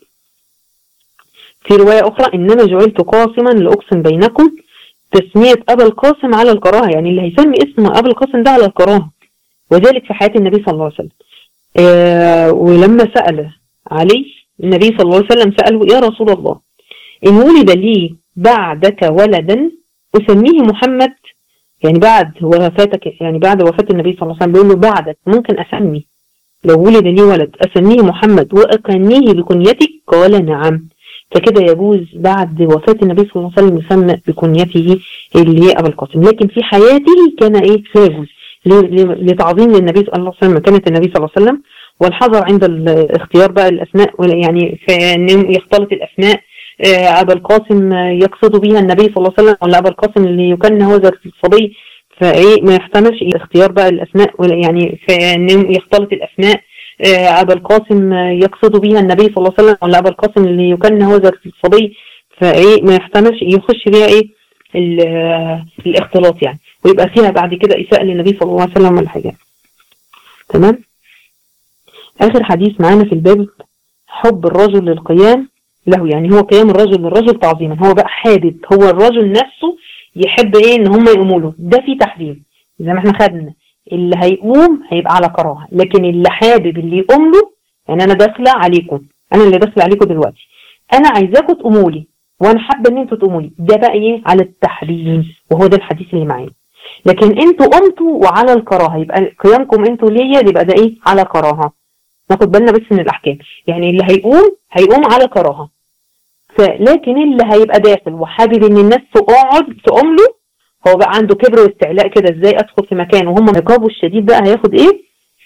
في رواية أخرى إنما جعلت قاسما لأقسم بينكم، تسمية أبا القاسم على الكراهة، يعني اللي هيسمي اسم أبا القاسم ده على الكراهة، وذلك في حياة النبي صلى الله عليه وسلم. آه ولما سأل علي النبي صلى الله عليه وسلم سأله يا رسول الله إن ولد لي بعدك ولدا أسميه محمد، يعني بعد وفاتك، يعني بعد وفاة النبي صلى الله عليه وسلم بيقول له بعدك ممكن أسمي لو ولد لي ولد أسميه محمد وأكنيه بكنيتك؟ قال نعم. فكده يجوز بعد وفاة النبي صلى الله عليه وسلم يسمى بكنيته اللي هي أبا القاسم، لكن في حياته كان إيه لا يجوز لتعظيم للنبي صلى الله عليه وسلم مكانة النبي صلى الله عليه وسلم، والحذر عند الاختيار بقى الأسماء، يعني في أن يختلط الأسماء أبا القاسم يقصد بها النبي صلى الله عليه وسلم ولا أبا القاسم اللي يكن هذا الصبي، فإيه ما يحتملش اختيار بقى الأسماء، يعني في أن يختلط الأسماء أبا القاسم يقصد بها النبي صلى الله عليه وسلم ولا أبا القاسم اللي يكن هذا الصبي، فإيه ما يحتملش يخش بها إيه الاختلاط يعني، ويبقى فيها بعد كده إساءة للنبي صلى الله عليه وسلم ولا حاجة. تمام. آخر حديث معانا في الباب حب الرجل للقيام له، يعني هو قيام الرجل للرجل تعظيما، هو بقى حابب، هو الرجل نفسه يحب ايه ان هم يقوموا له، ده في تحريم زي ما احنا خدنا. اللي هيقوم هيبقى على كراهه، لكن اللي حابب اللي يقوم له، يعني انا داخله عليكم، انا اللي داخله عليكم دلوقتي، انا عايزاكم تقوموا لي وانا حابه ان انتوا تقوموا لي، ده بقى ايه على التحريم، وهو ده الحديث اللي معايا. لكن انتوا قمتوا وعلى الكراهه، يبقى قيامكم انتوا ليا يبقى ده ايه على كراهه. ناخد بالنا بس من الاحكام، يعني اللي هيقوم هيقوم على كراهه، لكن اللي هيبقى داخل وحابب ان الناس تقعد تقوم له، هو بقى عنده كبر واستعلاء كده، ازاي ادخل في مكان وهم عقابه الشديد بقى هياخد ايه.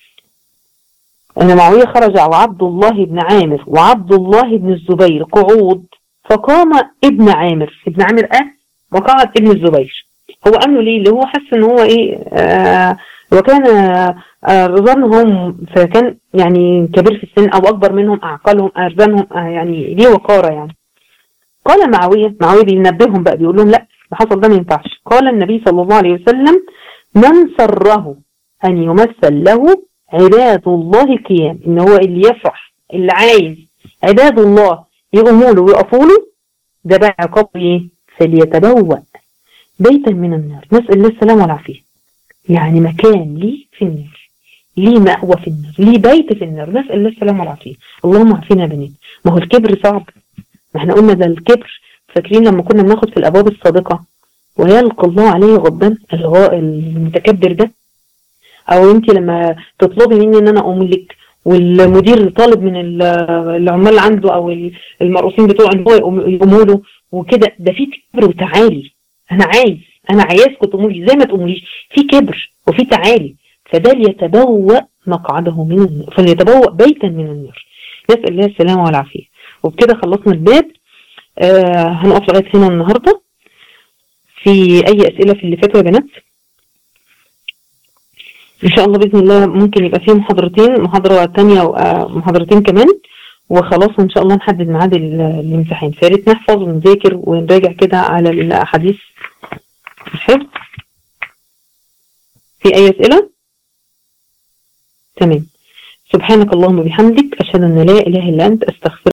ان معاويه خرج وعبد الله بن عامر وعبد الله بن الزبير قعود، فقام ابن عامر، ابن عامر اه وقعد ابن الزبير. هو قام له ليه؟ اللي هو حس ان هو ايه آه وكان آه ظنهم، فكان يعني كبير في السن او اكبر منهم، اعقلهم ارزانهم، آه يعني ليه وقاره يعني. قال معاويه، معاويه بينبههم بقى، بيقول لهم لا اللي حصل ده ما ينفعش. قال النبي صلى الله عليه وسلم من سره ان يمثل له عباد الله قيام، ان هو اللي يفرح، اللي عايز عباد الله يقوموا له ويقفوا له، ده بقى عقاب ايه؟ فليتبوأ بيتا من النار، نسأل الله السلامه والعافيه. يعني مكان ليه في النار، ليه مأوى في النار، ليه بيت في النار، نسأل الله السلامه والعافيه. اللهم عافينا يا بنات. ما هو الكبر صعب، ما احنا قلنا ده الكبر، فاكرين لما كنا بناخد في الابواب السابقه ويلقى الله عليه غضبان الغاء المتكبر ده، او انت لما تطلبي مني ان انا اقوم لك والمدير طالب من العمال عنده او المرؤوسين بتوعه ان هو يقوموا له وكده، ده في كبر وتعالي. انا عايز انا عايزكم تقوموا لي زي ما تقوموليش، في كبر وفي تعالي. فده ليتبوأ مقعده من النار، فليتبوأ بيتا من النار، نسأل الله السلامه والعافيه. وبكده خلصنا الباب. آه هنقف لغايه هنا النهارده. في اي اسئله في اللي فاتوا يا بنات؟ ان شاء الله باذن الله ممكن يبقى فيه محاضرتين، محاضره ثانيه ومحاضرتين كمان، وخلاص ان شاء الله نحدد ميعاد الامتحان. فياريت نحفظ ونذاكر ونراجع كده على الاحاديث الحفظ. في اي اسئله؟ تمام. سبحانك اللهم وبحمدك، اشهد ان لا اله الا انت، استغفرك.